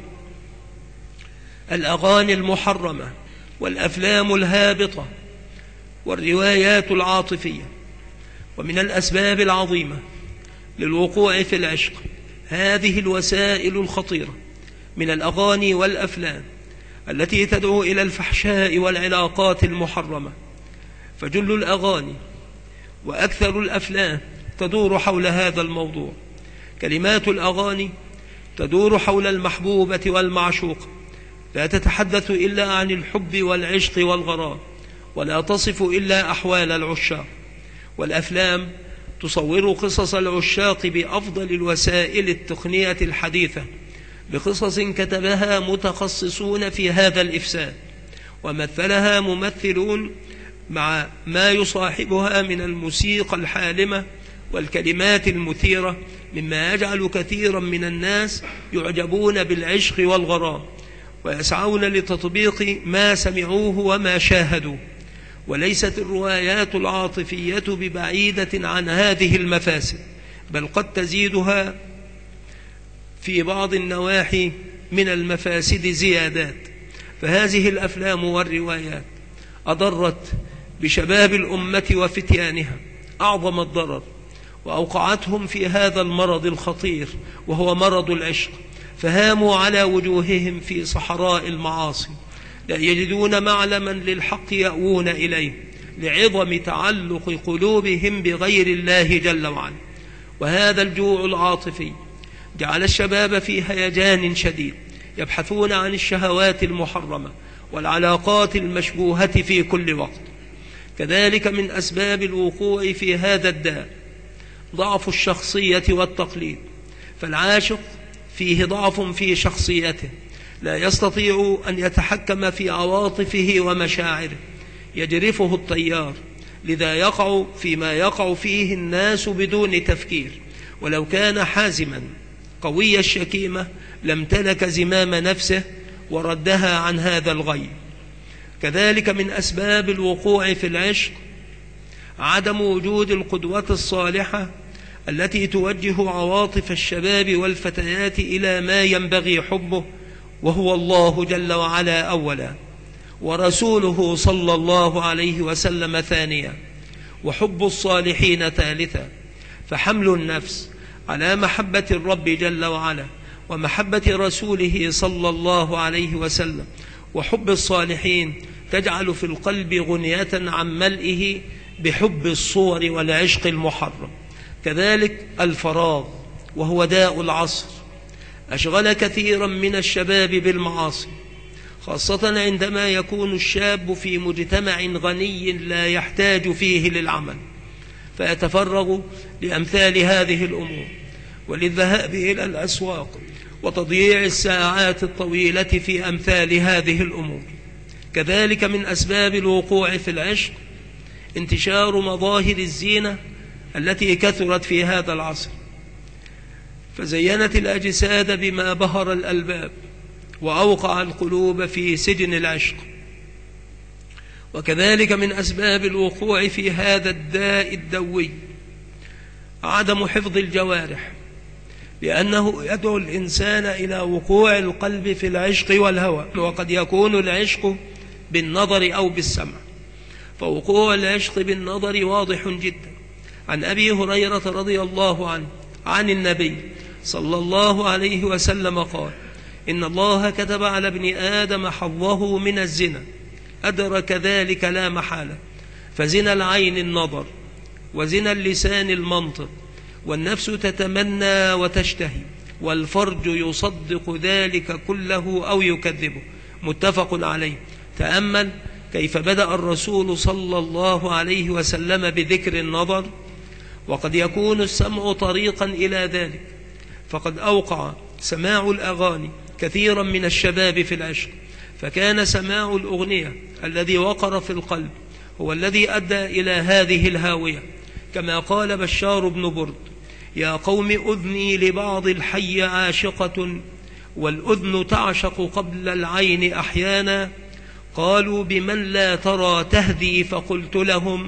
[SPEAKER 1] الأغاني المحرمة والأفلام الهابطة والروايات العاطفية. ومن الأسباب العظيمة للوقوع في العشق هذه الوسائل الخطيرة من الأغاني والأفلام التي تدعو إلى الفحشاء والعلاقات المحرمة. فجل الأغاني وأكثر الأفلام تدور حول هذا الموضوع. كلمات الأغاني تدور حول المحبوبة والمعشوق، لا تتحدث إلا عن الحب والعشق والغرام، ولا تصف إلا أحوال العشاق. والأفلام تصور قصص العشاق بأفضل الوسائل التقنية الحديثة، بقصص كتبها متخصصون في هذا الإفساد ومثلها ممثلون، مع ما يصاحبها من الموسيقى الحالمة والكلمات المثيرة، مما يجعل كثيرا من الناس يعجبون بالعشق والغرام ويسعون لتطبيق ما سمعوه وما شاهدوه. وليست الروايات العاطفية ببعيدة عن هذه المفاسد، بل قد تزيدها في بعض النواحي من المفاسد زيادات. فهذه الأفلام والروايات أضرت بشباب الأمة وفتيانها أعظم الضرر، وأوقعتهم في هذا المرض الخطير وهو مرض العشق، فهاموا على وجوههم في صحراء المعاصي، لا يجدون معلما للحق يأوون إليه لعظم تعلق قلوبهم بغير الله جل وعلا. وهذا الجوع العاطفي جعل الشباب في هيجان شديد، يبحثون عن الشهوات المحرمة والعلاقات المشبوهة في كل وقت. كذلك من أسباب الوقوع في هذا الداء ضعف الشخصية والتقليد، فالعاشق فيه ضعف في شخصيته، لا يستطيع أن يتحكم في عواطفه ومشاعره، يجرفه التيار، لذا يقع فيما يقع فيه الناس بدون تفكير. ولو كان حازما قوي الشكيمة لامتلك زمام نفسه وردها عن هذا الغي. كذلك من أسباب الوقوع في العشق عدم وجود القدوة الصالحة التي توجه عواطف الشباب والفتيات إلى ما ينبغي حبه، وهو الله جل وعلا أولا، ورسوله صلى الله عليه وسلم ثانيا، وحب الصالحين ثالثا. فحمل النفس على محبة الرب جل وعلا ومحبة رسوله صلى الله عليه وسلم وحب الصالحين تجعل في القلب غنية عن ملئه بحب الصور والعشق المحرم. كذلك الفراغ وهو داء العصر، أشغل كثيرا من الشباب بالمعاصي، خاصة عندما يكون الشاب في مجتمع غني لا يحتاج فيه للعمل، فيتفرغ لأمثال هذه الأمور وللذهاب إلى الأسواق وتضييع الساعات الطويلة في أمثال هذه الأمور. كذلك من أسباب الوقوع في العشق انتشار مظاهر الزينة التي كثرت في هذا العصر، فزينت الأجساد بما بهر الألباب وأوقع القلوب في سجن العشق. وكذلك من أسباب الوقوع في هذا الداء الدوي عدم حفظ الجوارح، لأنه يدعو الإنسان إلى وقوع القلب في العشق والهوى، وقد يكون العشق بالنظر أو بالسمع. فوقوع العشق بالنظر واضح جدا. عن أبي هريرة رضي الله عنه عن النبي صلى الله عليه وسلم قال: إن الله كتب على ابن آدم حظه من الزنا، أدرك ذلك لا محالة، فزنا العين النظر، وزنا اللسان المنطق، والنفس تتمنى وتشتهي، والفرج يصدق ذلك كله أو يكذبه. متفق عليه. تأمل كيف بدأ الرسول صلى الله عليه وسلم بذكر النظر، وقد يكون السمع طريقا إلى ذلك، فقد أوقع سماع الأغاني كثيرا من الشباب في العشق، فكان سماع الأغنية الذي وقر في القلب هو الذي أدى إلى هذه الهاوية، كما قال بشار بن برد: يا قوم أذني لبعض الحي عاشقة، والأذن تعشق قبل العين أحيانا، قالوا بمن لا ترى تهدي، فقلت لهم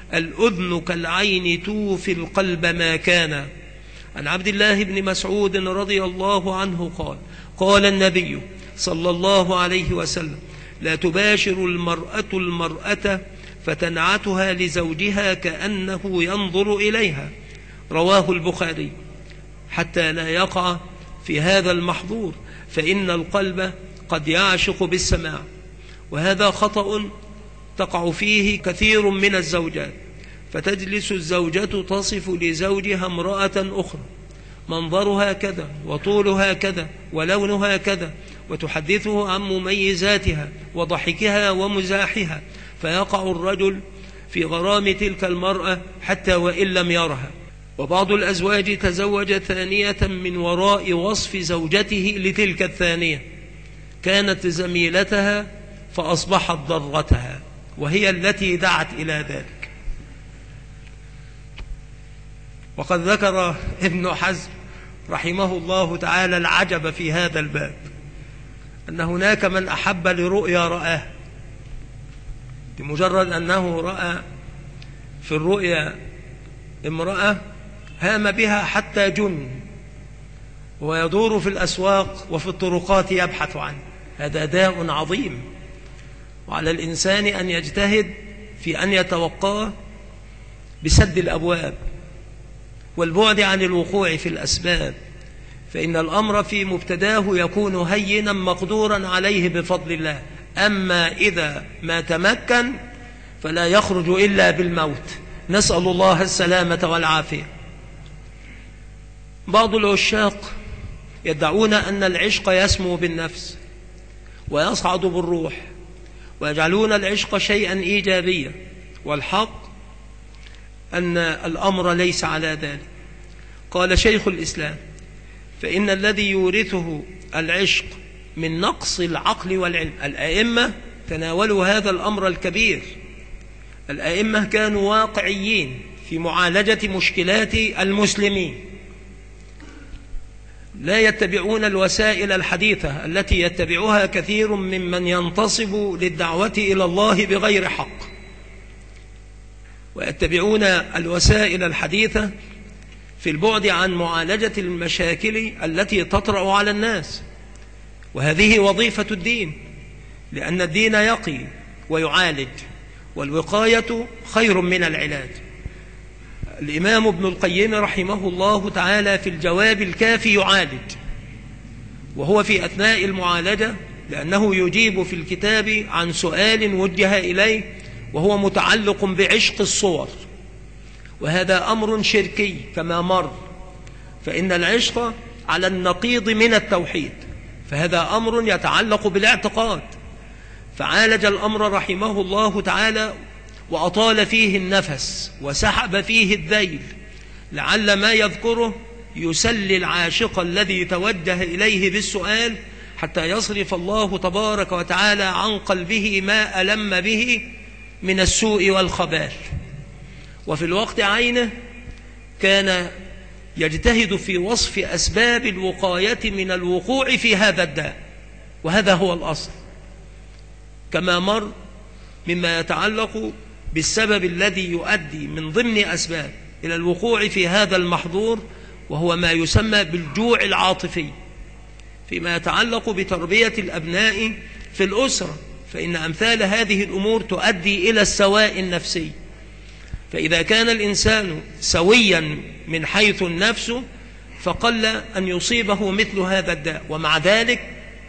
[SPEAKER 1] الأذن كالعين توفي القلب ما كان. عن عبد الله بن مسعود رضي الله عنه قال: قال النبي صلى الله عليه وسلم: لا تباشر المرأة المرأة فتنعتها لزوجها كأنه ينظر إليها. رواه البخاري. حتى لا يقع في هذا المحظور، فإن القلب قد يعشق بالسماع، وهذا خطأ تقع فيه كثير من الزوجات، فتجلس الزوجة تصف لزوجها امرأة أخرى منظرها كذا وطولها كذا ولونها كذا، وتحدثه عن مميزاتها وضحكها ومزاحها، فيقع الرجل في غرام تلك المرأة حتى وإن لم يرها. وبعض الأزواج تزوج ثانية من وراء وصف زوجته لتلك الثانية، كانت زميلتها فأصبحت ضرتها، وهي التي دعت إلى ذلك. وقد ذكر ابن حزم رحمه الله تعالى العجب في هذا الباب، أن هناك من أحب لرؤيا رآه، بمجرد أنه رأى في الرؤيا امرأة هام بها حتى جن، ويدور في الأسواق وفي الطرقات يبحث عنه. هذا داء عظيم، وعلى الإنسان أن يجتهد في أن يتوقاه بسد الأبواب والبعد عن الوقوع في الأسباب، فإن الأمر في مبتداه يكون هينا مقدورا عليه بفضل الله، أما إذا ما تمكن فلا يخرج إلا بالموت، نسأل الله السلامة والعافية. بعض العشاق يدعون أن العشق يسمو بالنفس ويصعد بالروح، ويجعلون العشق شيئا إيجابيا، والحق أن الأمر ليس على ذلك. قال شيخ الإسلام: فإن الذي يورثه العشق من نقص العقل والعلم. الأئمة تناولوا هذا الأمر الكبير، الأئمة كانوا واقعيين في معالجة مشكلات المسلمين، لا يتبعون الوسائل الحديثة التي يتبعها كثير ممن ينتصب للدعوة إلى الله بغير حق، ويتبعون الوسائل الحديثة في البعد عن معالجة المشاكل التي تطرأ على الناس، وهذه وظيفة الدين، لأن الدين يقي ويعالج، والوقاية خير من العلاج. الإمام ابن القيم رحمه الله تعالى في الجواب الكافي يعالج، وهو في أثناء المعالجة، لأنه يجيب في الكتاب عن سؤال وجه إليه وهو متعلق بعشق الصور، وهذا أمر شركي كما مر، فإن العشق على النقيض من التوحيد، فهذا أمر يتعلق بالاعتقاد، فعالج الأمر رحمه الله تعالى وأطال فيه النفس وسحب فيه الذيل، لعل ما يذكره يسلي العاشق الذي توجه إليه بالسؤال حتى يصرف الله تبارك وتعالى عن قلبه ما ألم به من السوء والخبال. وفي الوقت عينه كان يجتهد في وصف أسباب الوقاية من الوقوع في هذا الداء، وهذا هو الأصل، كما مر مما يتعلق بالسبب الذي يؤدي من ضمن أسباب إلى الوقوع في هذا المحظور، وهو ما يسمى بالجوع العاطفي فيما يتعلق بتربية الأبناء في الأسرة، فإن أمثال هذه الأمور تؤدي إلى السواء النفسي. فإذا كان الإنسان سويا من حيث النفس فقل أن يصيبه مثل هذا الداء، ومع ذلك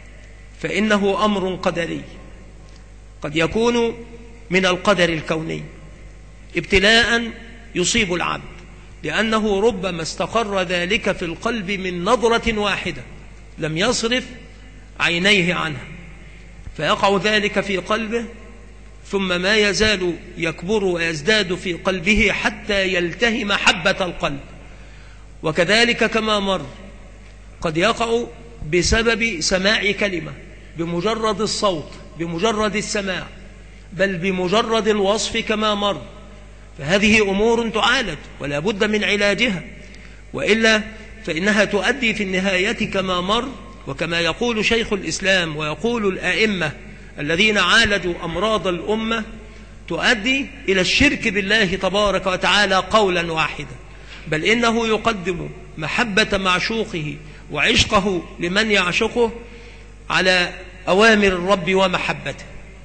[SPEAKER 1] فإنه أمر قدري قد يكون من القدر الكوني، ابتلاء يصيب العبد، لأنه ربما استقر ذلك في القلب من نظرة واحدة لم يصرف عينيه عنها، فيقع ذلك في قلبه، ثم ما يزال يكبر ويزداد في قلبه حتى يلتهم حبة القلب. وكذلك كما مر قد يقع بسبب سماع كلمة، بمجرد الصوت، بمجرد السماع، بل بمجرد الوصف كما مر، فهذه أمور تعالج ولا بد من علاجها، وإلا فإنها تؤدي في النهاية كما مر، وكما يقول شيخ الإسلام ويقول الآئمة الذين عالجوا أمراض الأمة، تؤدي إلى الشرك بالله تبارك وتعالى قولا واحدا، بل إنه يقدم محبة معشوقه وعشقه لمن يعشقه على أوامر الرب ومحبته،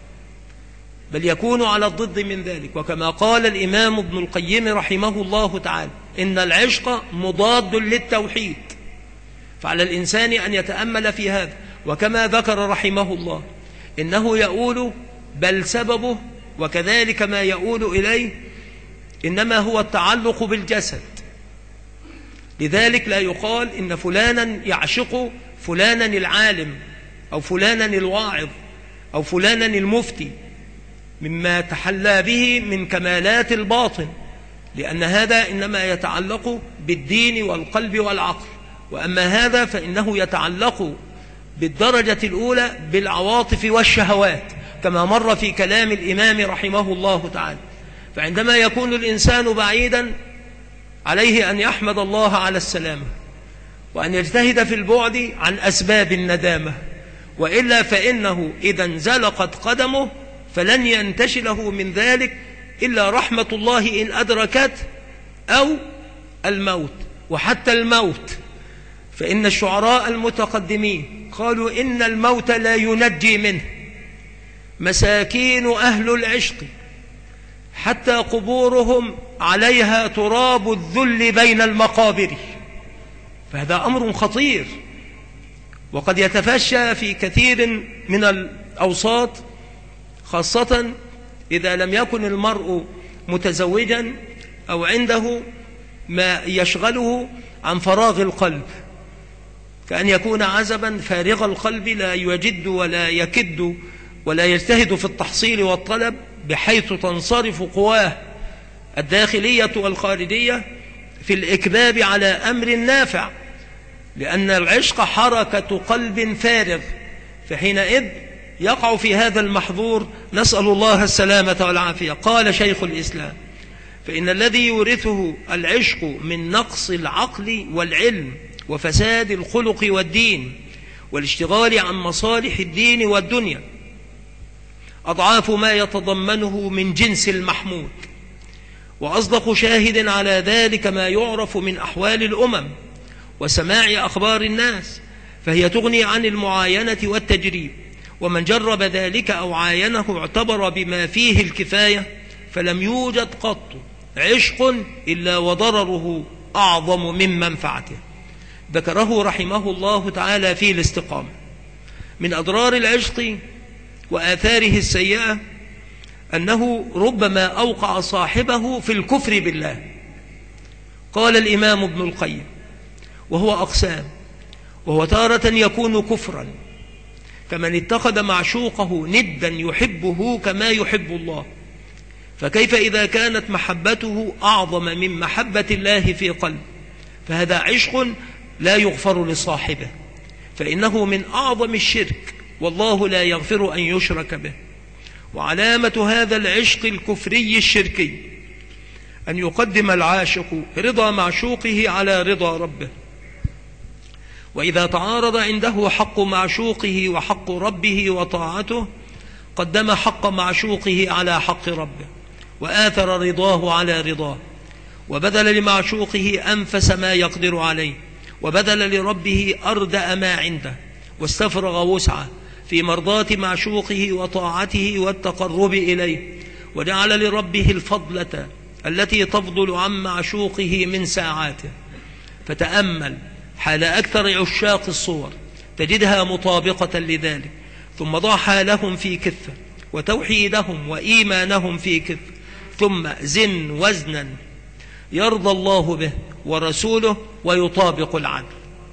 [SPEAKER 1] بل يكون على الضد من ذلك. وكما قال الإمام ابن القيم رحمه الله تعالى إن العشق مضاد للتوحيد، فعلى الإنسان أن يتأمل في هذا. وكما ذكر رحمه الله إنه يؤول بل سببه وكذلك ما يؤول إليه إنما هو التعلق بالجسد، لذلك لا يقال إن فلانا يعشق فلانا العالم أو فلانا الواعظ أو فلانا المفتي مما تحلى به من كمالات الباطن، لأن هذا إنما يتعلق بالدين والقلب والعقل، وأما هذا فإنه يتعلق بالدرجة الأولى بالعواطف والشهوات، كما مر في كلام الإمام رحمه الله تعالى. فعندما يكون الإنسان بعيدا عليه أن يحمد الله على السلامة، وأن يجتهد في البعد عن أسباب الندامة، وإلا فإنه إذا انزلقت قدمه فلن ينتشله من ذلك إلا رحمة الله إن أدركت أو الموت. وحتى الموت فإن الشعراء المتقدمين قالوا إن الموت لا ينجي منه مساكين أهل العشق حتى قبورهم عليها تراب الذل بين المقابر. فهذا أمر خطير، وقد يتفشى في كثير من الأوساط، خاصة إذا لم يكن المرء متزوجا أو عنده ما يشغله عن فراغ القلب، كأن يكون عزبا فارغ القلب لا يجد ولا يكد ولا يجتهد في التحصيل والطلب، بحيث تنصرف قواه الداخلية والخارجية في الإكباب على أمر نافع، لأن العشق حركة قلب فارغ، فحينئذ يقع في هذا المحظور، نسأل الله السلامة والعافية. قال شيخ الإسلام فإن الذي يورثه العشق من نقص العقل والعلم وفساد الخلق والدين والاشتغال عن مصالح الدين والدنيا أضعاف ما يتضمنه من جنس المحمود. وأصدق شاهد على ذلك ما يعرف من أحوال الأمم وسماع أخبار الناس، فهي تغني عن المعاينة والتجريب، ومن جرب ذلك أو عاينه اعتبر بما فيه الكفاية، فلم يوجد قط عشق إلا وضرره أعظم من منفعته. ذكره رحمه الله تعالى في الاستقامة. من أضرار العشق وآثاره السيئة أنه ربما أوقع صاحبه في الكفر بالله. قال الإمام ابن القيم وهو أقسام، وهو تارة يكون كفرا، كمن اتخذ معشوقه ندا يحبه كما يحب الله. فكيف إذا كانت محبته أعظم من محبة الله في قلب؟ فهذا عشق لا يغفر لصاحبه، فإنه من أعظم الشرك، والله لا يغفر أن يشرك به. وعلامة هذا العشق الكفري الشركي أن يقدم العاشق رضا معشوقه على رضا ربه، وإذا تعارض عنده حق معشوقه وحق ربه وطاعته قدم حق معشوقه على حق ربه، وآثر رضاه على رضاه، وبذل لمعشوقه أنفس ما يقدر عليه، وبذل لربه أردأ ما عنده، واستفرغ وسعه في مرضاة معشوقه وطاعته والتقرب إليه، وجعل لربه الفضلة التي تفضل عن معشوقه من ساعاته. فتأمل حال أكثر عشاق الصور تجدها مطابقة لذلك، ثم ضع حالهم في كفة، وتوحيدهم وإيمانهم في كفة، ثم زن وزنا يرضى الله به ورسوله ويطابق العدل.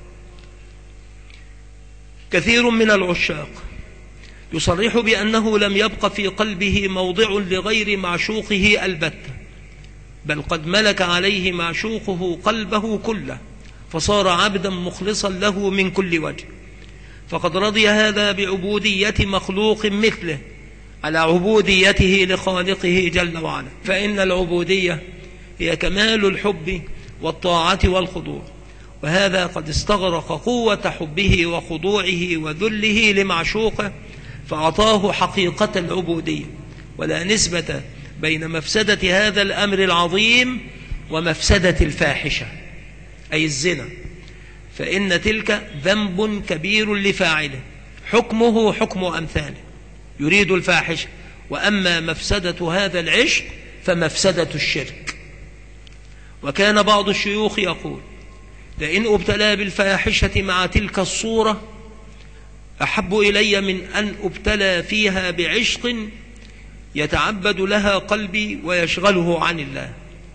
[SPEAKER 1] كثير من العشاق يصرح بأنه لم يبق في قلبه موضع لغير معشوقه البتة، بل قد ملك عليه معشوقه قلبه كله، فصار عبدا مخلصا له من كل وجه. فقد رضي هذا بعبودية مخلوق مثله على عبوديته لخالقه جل وعلا، فإن العبودية هي كمال الحب والطاعة والخضوع، وهذا قد استغرق قوة حبه وخضوعه وذله لمعشوقه، فأعطاه حقيقة العبودية. ولا نسبة بين مفسدة هذا الأمر العظيم ومفسدة الفاحشة أي الزنا، فإن تلك ذنب كبير لفاعله، حكمه حكم أمثاله يريد الفاحشة، وأما مفسدة هذا العشق فمفسدة الشرك. وكان بعض الشيوخ يقول: لئن ابتلى بالفاحشة مع تلك الصورة أحب إلي من أن أبتلى فيها بعشق يتعبد لها قلبي ويشغله عن الله.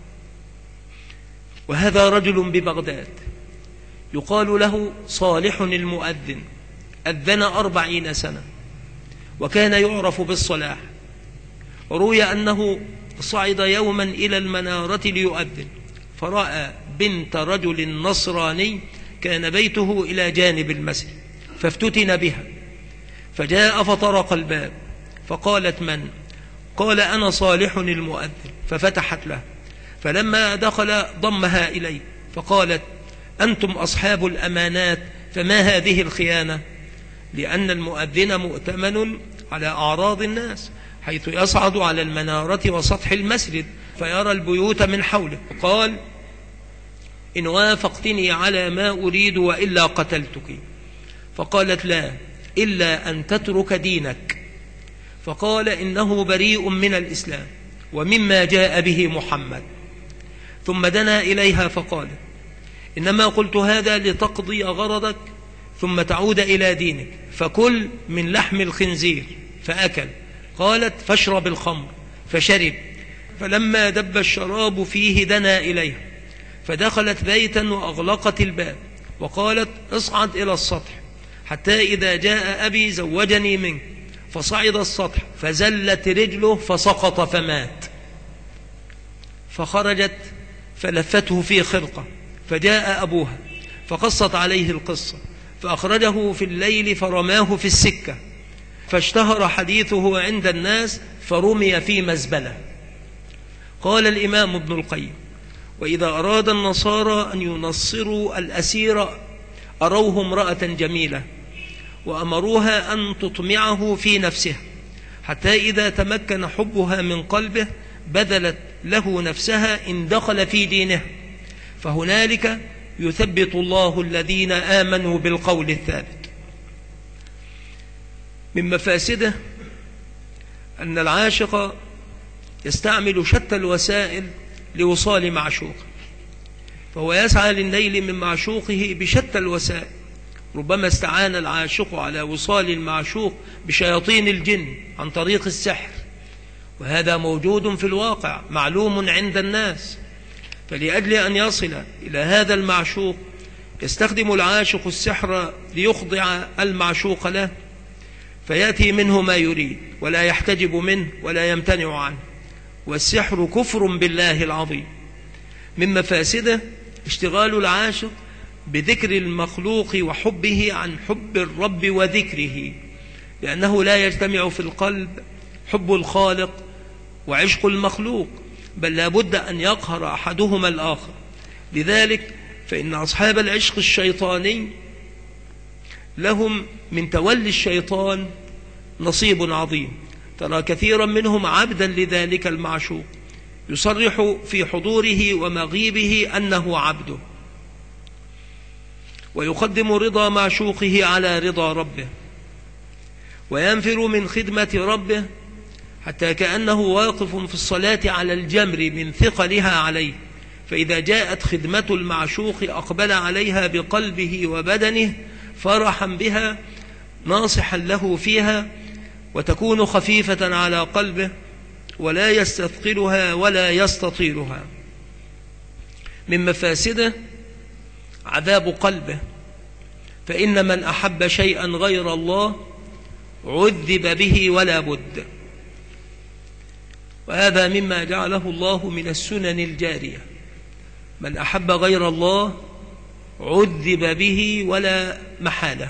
[SPEAKER 1] وهذا رجل ببغداد يقال له صالح المؤذن، أذن أربعين سنة وكان يعرف بالصلاح. روي أنه صعد يوما إلى المنارة ليؤذن، فرأى بنت رجل نصراني كان بيته إلى جانب المسجد، فافتتن بها، فجاء فطرق الباب، فقالت: من؟ قال: أنا صالح المؤذن. ففتحت له، فلما دخل ضمها إليه، فقالت: أنتم أصحاب الأمانات، فما هذه الخيانة؟ لأن المؤذن مؤتمن على أعراض الناس، حيث يصعد على المنارة وسطح المسجد فيرى البيوت من حوله. قال: إن وافقتني على ما أريد وإلا قتلتك. فقالت: لا، إلا أن تترك دينك. فقال: إنه بريء من الإسلام ومما جاء به محمد. ثم دنا إليها فقال: إنما قلت هذا لتقضي غرضك ثم تعود إلى دينك، فكل من لحم الخنزير. فأكل. قالت: فاشرب الخمر. فشرب. فلما دب الشراب فيه دنا إليها، فدخلت بيتا وأغلقت الباب، وقالت: اصعد إلى السطح حتى إذا جاء أبي زوجني منك. فصعد السطح فزلت رجله فسقط فمات. فخرجت فلفته في خرقة، فجاء أبوها فقصت عليه القصة، فأخرجه في الليل فرماه في السكة، فاشتهر حديثه عند الناس فرمي في مزبلة. قال الإمام ابن القيم: وإذا أراد النصارى أن ينصروا الأسير أروه امرأة جميلة وأمروها أن تطمعه في نفسها، حتى إذا تمكن حبها من قلبه بذلت له نفسها إن دخل في دينه، فهنالك يثبت الله الذين آمنوا بالقول الثابت. من مفاسده أن العاشق يستعمل شتى الوسائل لوصال معشوقه، فهو يسعى للنيل من معشوقه بشتى الوسائل. ربما استعان العاشق على وصال المعشوق بشياطين الجن عن طريق السحر، وهذا موجود في الواقع معلوم عند الناس. فلأجل أن يصل إلى هذا المعشوق يستخدم العاشق السحر ليخضع المعشوق له، فيأتي منه ما يريد ولا يحتجب منه ولا يمتنع عنه، والسحر كفر بالله العظيم. من مفاسده اشتغال العاشق بذكر المخلوق وحبه عن حب الرب وذكره، لأنه لا يجتمع في القلب حب الخالق وعشق المخلوق، بل لا بد أن يقهر أحدهما الآخر. لذلك فإن أصحاب العشق الشيطاني لهم من تولي الشيطان نصيب عظيم. ترى كثيرا منهم عبدا لذلك المعشوق، يصرح في حضوره ومغيبه أنه عبده، ويقدم رضا معشوقه على رضا ربه، وينفر من خدمة ربه حتى كأنه واقف في الصلاة على الجمر من ثقلها عليه، فإذا جاءت خدمة المعشوق أقبل عليها بقلبه وبدنه فرحا بها ناصحا له فيها، وتكون خفيفة على قلبه ولا يستثقلها ولا يستطيلها. من مفاسده عذاب قلبه، فإن من أحب شيئا غير الله عذب به ولا بد، وهذا مما جعله الله من السنن الجارية. من أحب غير الله عذب به ولا محالة.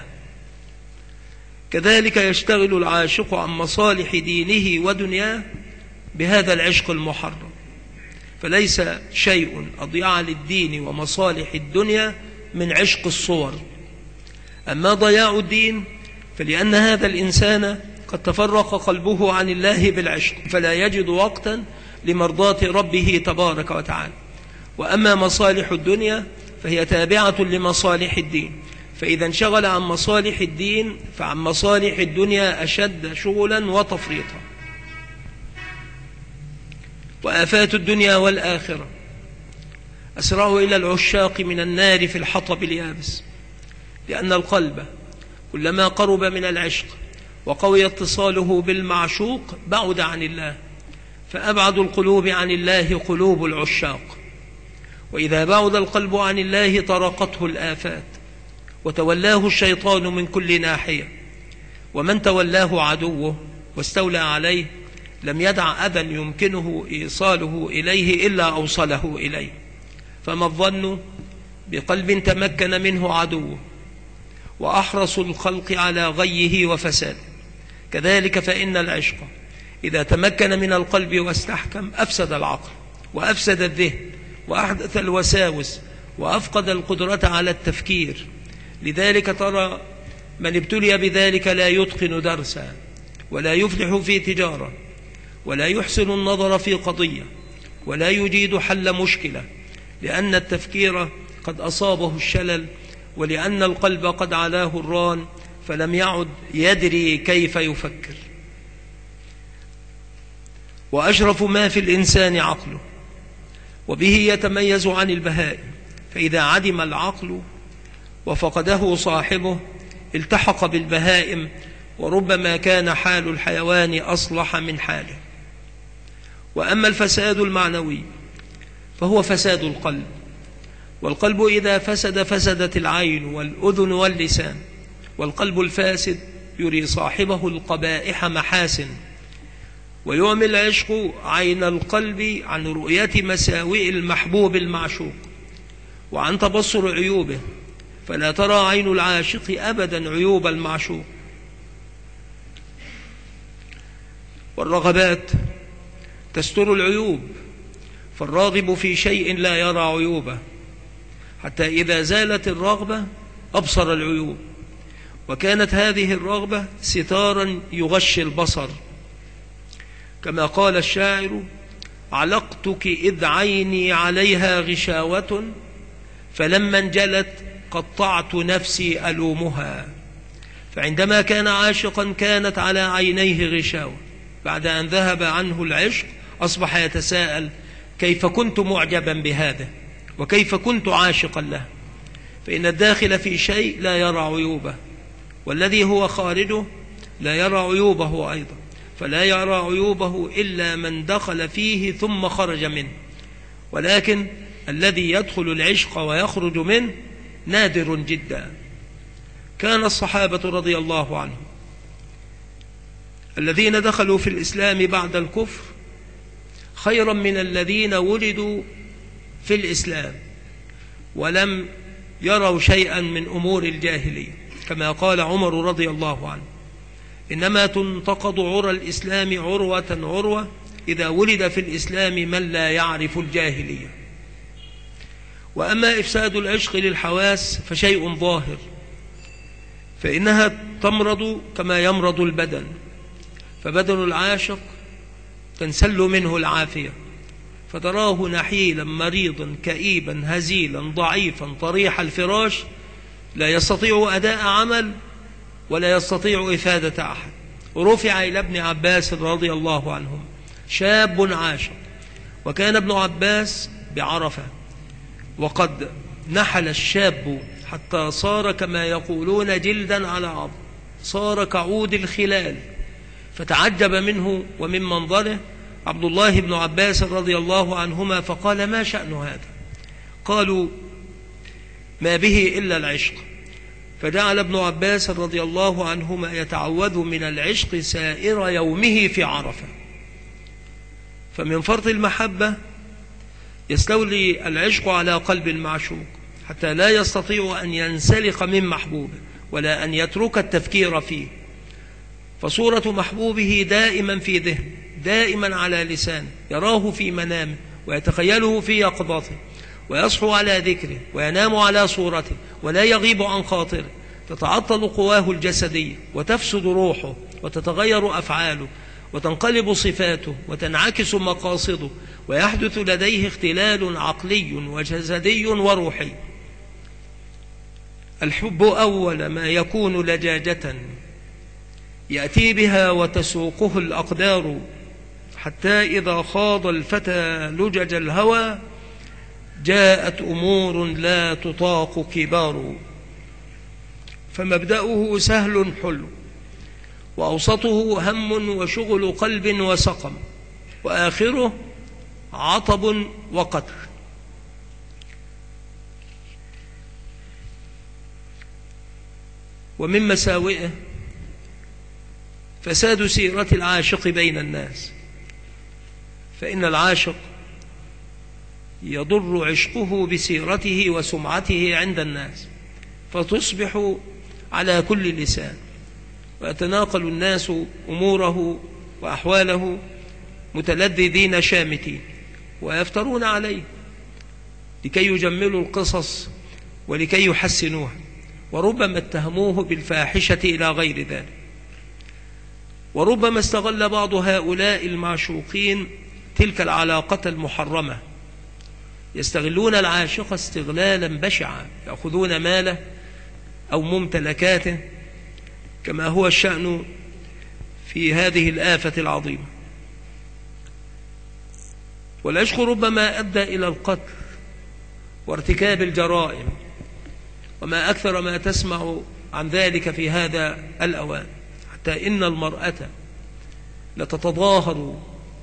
[SPEAKER 1] كذلك يشتغل العاشق عن مصالح دينه ودنياه بهذا العشق المحرم، فليس شيء أضيع للدين ومصالح الدنيا من عشق الصور. أما ضياع الدين فلأن هذا الإنسان قد تفرق قلبه عن الله بالعشق، فلا يجد وقتا لمرضاة ربه تبارك وتعالى. وأما مصالح الدنيا فهي تابعة لمصالح الدين، فإذا انشغل عن مصالح الدين فعن مصالح الدنيا أشد شغلا وتفريطا. وآفات الدنيا والآخرة أسرع إلى العشاق من النار في الحطب اليابس، لأن القلب كلما قرب من العشق وقوي اتصاله بالمعشوق بعد عن الله، فأبعد القلوب عن الله قلوب العشاق. وإذا بعد القلب عن الله طرقته الآفات وتولاه الشيطان من كل ناحية، ومن تولاه عدوه واستولى عليه لم يدع أذى يمكنه إيصاله إليه إلا أوصله إليه. فما الظن بقلب تمكن منه عدوه وأحرص الخلق على غيه وفساده؟ كذلك فإن العشق إذا تمكن من القلب واستحكم أفسد العقل وأفسد الذهن وأحدث الوساوس وأفقد القدرة على التفكير. لذلك ترى من ابتلي بذلك لا يتقن درسا ولا يفلح في تجارة ولا يحسن النظر في قضية ولا يجيد حل مشكلة، لأن التفكير قد أصابه الشلل، ولأن القلب قد علاه الران فلم يعد يدري كيف يفكر. وأشرف ما في الإنسان عقله، وبه يتميز عن البهائم، فإذا عدم العقل وفقده صاحبه التحق بالبهائم، وربما كان حال الحيوان أصلح من حاله. وأما الفساد المعنوي فهو فساد القلب، والقلب إذا فسد فسدت العين والأذن واللسان، والقلب الفاسد يري صاحبه القبائح محاسن، ويعمي العشق عين القلب عن رؤية مساوئ المحبوب المعشوق وعن تبصر عيوبه، فلا ترى عين العاشق أبدا عيوب المعشوق. والرغبات تستر العيوب، فالراغب في شيء لا يرى عيوبه، حتى إذا زالت الرغبة أبصر العيوب، وكانت هذه الرغبة ستارا يغشي البصر، كما قال الشاعر: علقتك إذ عيني عليها غشاوة، فلما انجلت قطعت نفسي ألومها. فعندما كان عاشقا كانت على عينيه غشاوة، بعد أن ذهب عنه العشق أصبح يتساءل: كيف كنت معجبا بهذا؟ وكيف كنت عاشقا له؟ فإن الداخل في شيء لا يرى عيوبه، والذي هو خارجه لا يرى عيوبه أيضا، فلا يرى عيوبه إلا من دخل فيه ثم خرج منه. ولكن الذي يدخل العشق ويخرج منه نادر جدا. كان الصحابة رضي الله عنهم الذين دخلوا في الإسلام بعد الكفر خيرا من الذين ولدوا في الإسلام ولم يروا شيئا من أمور الجاهلية، كما قال عمر رضي الله عنه: إنما تنتقض عرى الإسلام عروة عروة إذا ولد في الإسلام من لا يعرف الجاهلية. وأما إفساد العشق للحواس فشيء ظاهر، فإنها تمرض كما يمرض البدن، فبدن العاشق تنسل منه العافية، فتراه نحيلا مريضا كئيبا هزيلا ضعيفا طريح الفراش، لا يستطيع أداء عمل ولا يستطيع إفادة أحد. ورفع إلى ابن عباس رضي الله عنهم شاب عاشق، وكان ابن عباس بعرفة، وقد نحل الشاب حتى صار كما يقولون جلدا على عظم، صار كعود الخلال، فتعجب منه ومن منظره عبد الله بن عباس رضي الله عنهما، فقال: ما شأن هذا؟ قالوا: ما به إلا العشق. فجعل ابن عباس رضي الله عنهما يتعوذ من العشق سائر يومه في عرفة، فمن فرط المحبة يستولي العشق على قلب المعشوق حتى لا يستطيع أن ينسلخ من محبوبه ولا أن يترك التفكير فيه، فصورة محبوبه دائما في ذهن، دائما على لسانه، يراه في منامه ويتخيله في يقظته، ويصحو على ذكره وينام على صورته ولا يغيب عن خاطره. تتعطل قواه الجسدية وتفسد روحه وتتغير أفعاله وتنقلب صفاته وتنعكس مقاصده، ويحدث لديه اختلال عقلي وجسدي وروحي. الحب أول ما يكون لجاجة يأتي بها وتسوقه الأقدار، حتى إذا خاض الفتى لجج الهوى جاءت أمور لا تطاق كبار. فمبدأه سهل حلو، وأوسطه هم وشغل قلب وسقم، وآخره عطب وقتل. ومن مساوئه فساد سيرة العاشق بين الناس، فإن العاشق يضر عشقه بسيرته وسمعته عند الناس، فتصبح على كل لسان، ويتناقل الناس أموره وأحواله متلذذين شامتين، ويفترون عليه لكي يجملوا القصص ولكي يحسنوها، وربما اتهموه بالفاحشة إلى غير ذلك. وربما استغل بعض هؤلاء المعشوقين تلك العلاقة المحرمة، يستغلون العاشق استغلالا بشعا، يأخذون ماله أو ممتلكاته، كما هو الشأن في هذه الآفة العظيمة. والعشق ربما أدى إلى القتل وارتكاب الجرائم، وما أكثر ما تسمع عن ذلك في هذا الأوان، حتى إن المرأة لتتظاهر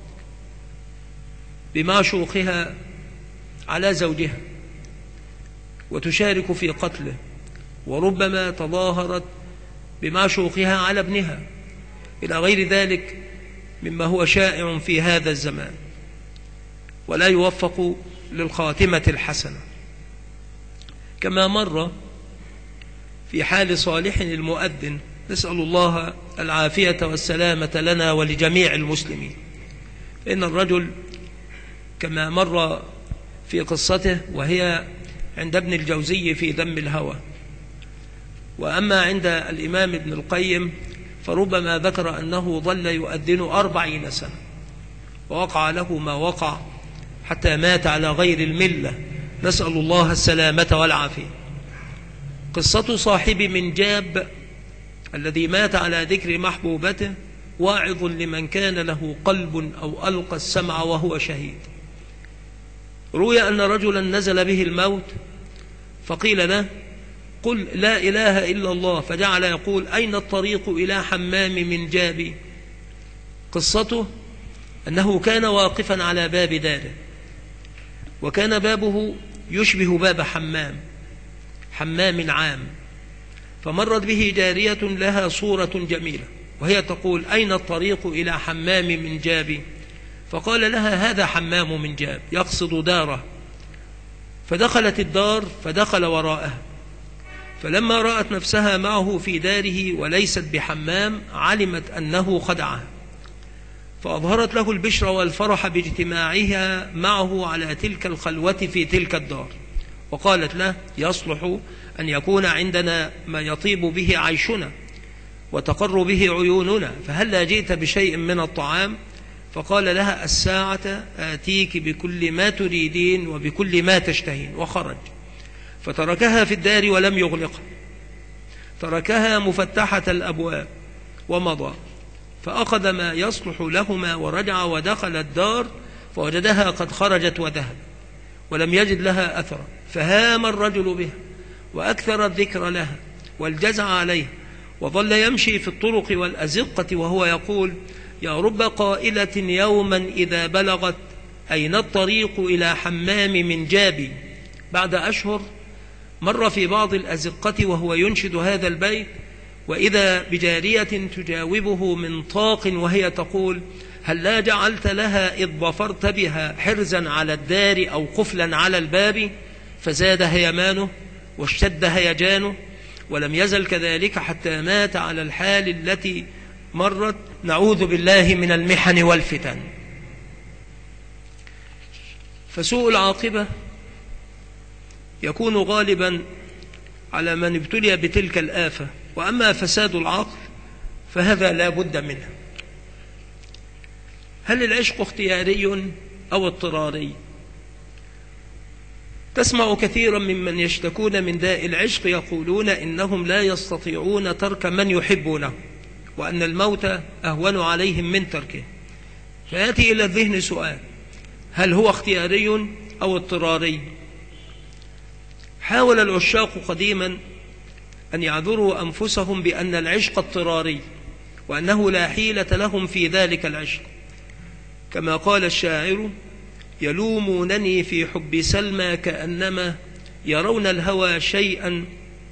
[SPEAKER 1] بمعشوقها على زوجها وتشارك في قتله، وربما تظاهرت بمعشوقها على ابنها، إلى غير ذلك مما هو شائع في هذا الزمان، ولا يوفق للخاتمة الحسنة، كما مر في حال صالح المؤذن، نسأل الله العافية والسلامة لنا ولجميع المسلمين. فإن الرجل كما مر في قصته، وهي عند ابن الجوزي في ذم الهوى، وأما عند الإمام ابن القيم فربما ذكر أنه ظل يؤذن أربعين سنة، ووقع له ما وقع حتى مات على غير الملة، نسأل الله السلامة والعافية. قصة صاحب منجاب الذي مات على ذكر محبوبته واعظ لمن كان له قلب أو ألقى السمع وهو شهيد. روي أن رجلا نزل به الموت فقيل له: قل لا إله إلا الله، فجعل يقول: أين الطريق إلى حمام منجابي؟ قصته أنه كان واقفا على باب داره، وكان بابه يشبه باب حمام، حمام عام، فمرت به جارية لها صورة جميلة وهي تقول: أين الطريق إلى حمام منجاب؟ فقال لها: هذا حمام منجاب، يقصد داره. فدخلت الدار فدخل وراءها، فلما رأت نفسها معه في داره وليست بحمام علمت أنه خدعها، فأظهرت له البشر والفرح باجتماعها معه على تلك الخلوة في تلك الدار، وقالت له: يصلح أن يكون عندنا ما يطيب به عيشنا وتقر به عيوننا، فهلا جئت بشيء من الطعام؟ فقال لها: الساعة آتيك بكل ما تريدين وبكل ما تشتهين. وخرج فتركها في الدار ولم يغلقها، تركها مفتحة الأبواب ومضى، فأخذ ما يصلح لهما ورجع ودخل الدار فوجدها قد خرجت وذهب ولم يجد لها أثرا، فهام الرجل بها وأكثر الذكر لها والجزع عليها، وظل يمشي في الطرق والأزقة وهو يقول: يا رب قائلة يوما إذا بلغت أين الطريق إلى حمام منجاب. بعد أشهر مر في بعض الأزقة وهو ينشد هذا البيت، وإذا بجارية تجاوبه من طاق وهي تقول: هل لا جعلت لها إذ ظفرت بها حرزا على الدار أو قفلا على الباب؟ فزاد هيمانه واشتد هيجانه، ولم يزل كذلك حتى مات على الحال التي مرت، نعوذ بالله من المحن والفتن. فسوء العاقبة يكون غالبا على من ابتلي بتلك الآفة، وأما فساد العقل فهذا لا بد منه. هل العشق اختياري أو اضطراري؟ تسمع كثيرا ممن يشتكون من داء العشق يقولون إنهم لا يستطيعون ترك من يحبونه، وأن الموت أهون عليهم من تركه. فيأتي إلى الذهن سؤال: هل هو اختياري أو اضطراري؟ حاول العشاق قديما أن يعذروا أنفسهم بأن العشق اضطراري، وأنه لا حيلة لهم في ذلك العشق، كما قال الشاعر: يلومونني في حب سلمى كأنما يرون الهوى شيئا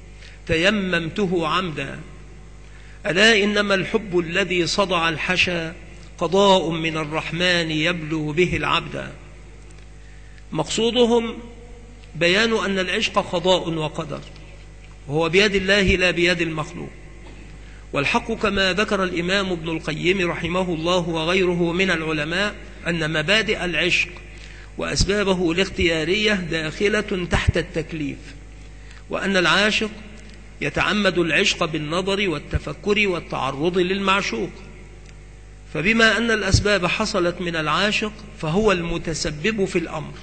[SPEAKER 1] تيممته عمدا، ألا إنما الحب الذي صدع الحشا قضاء من الرحمن يبلو به العبد. مقصودهم بيان أن العشق قضاء وقدر، وهو بيد الله لا بيد المخلوق. والحق كما ذكر الإمام ابن القيم رحمه الله وغيره من العلماء أن مبادئ العشق وأسبابه الاختيارية داخلة تحت التكليف، وأن العاشق يتعمد العشق بالنظر والتفكر والتعرض للمعشوق، فبما أن الأسباب حصلت من العاشق فهو المتسبب في الأمر.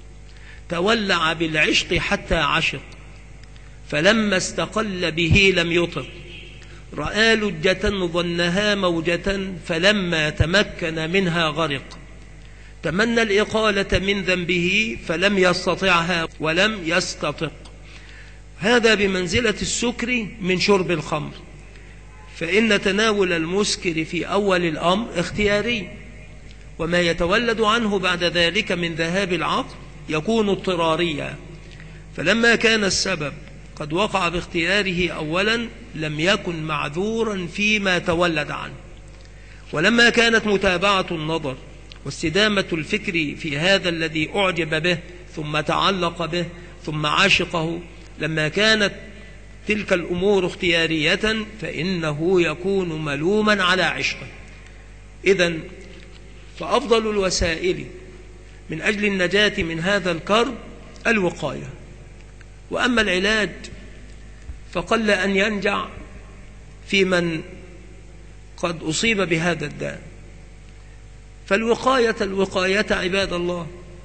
[SPEAKER 1] تولع بالعشق حتى عشق، فلما استقل به لم يطق، رأى لجة ظنها موجة فلما تمكن منها غرق، تمنى الإقالة من ذنبه فلم يستطعها ولم يستطق. هذا بمنزلة السكر من شرب الخمر، فإن تناول المسكر في أول الأمر اختياري، وما يتولد عنه بعد ذلك من ذهاب العقل يكون اضطراريا. فلما كان السبب قد وقع باختياره أولا لم يكن معذورا فيما تولد عنه. ولما كانت متابعة النظر واستدامة الفكر في هذا الذي أعجب به ثم تعلق به ثم عاشقه، لما كانت تلك الأمور اختيارية فإنه يكون ملوما على عشقه. إذن فأفضل الوسائل من أجل النجاة من هذا الكرب الوقاية، وأما العلاج فقل أن ينجع في من قد أصيب بهذا الداء. فالوقاية الوقاية عباد الله،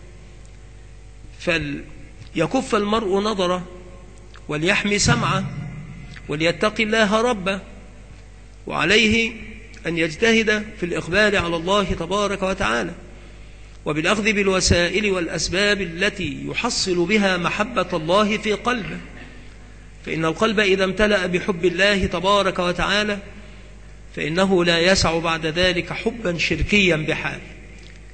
[SPEAKER 1] فليكف المرء نظره وليحمي سمعه وليتقي الله ربه، وعليه أن يجتهد في الإقبال على الله تبارك وتعالى وبالأخذ بالوسائل والأسباب التي يحصل بها محبة الله في قلبه، فإن القلب إذا امتلأ بحب الله تبارك وتعالى فإنه لا يسع بعد ذلك حبا شركيا بحال.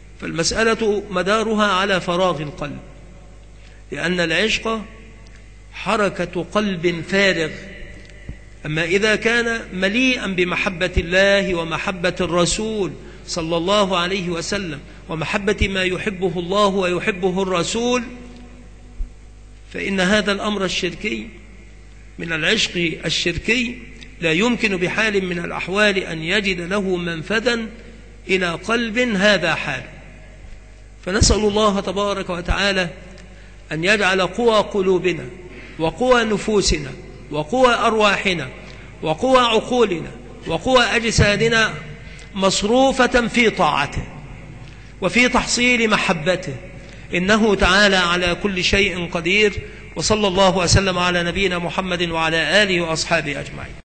[SPEAKER 1] فالمسألة مدارها على فراغ القلب، لأن العشق حركة قلب فارغ. أما إذا كان مليئا بمحبة الله ومحبة الرسول صلى الله عليه وسلم ومحبة ما يحبه الله ويحبه الرسول، فإن هذا الأمر الشركي من العشق الشركي لا يمكن بحال من الأحوال أن يجد له منفذا إلى قلب هذا حال. فنسأل الله تبارك وتعالى أن يجعل قوى قلوبنا وقوى نفوسنا وقوى أرواحنا وقوى عقولنا وقوى أجسادنا مصروفة في طاعته وفي تحصيل محبته، إنه تعالى على كل شيء قدير. وصلى الله وسلم على نبينا محمد وعلى آله وأصحابه أجمعين.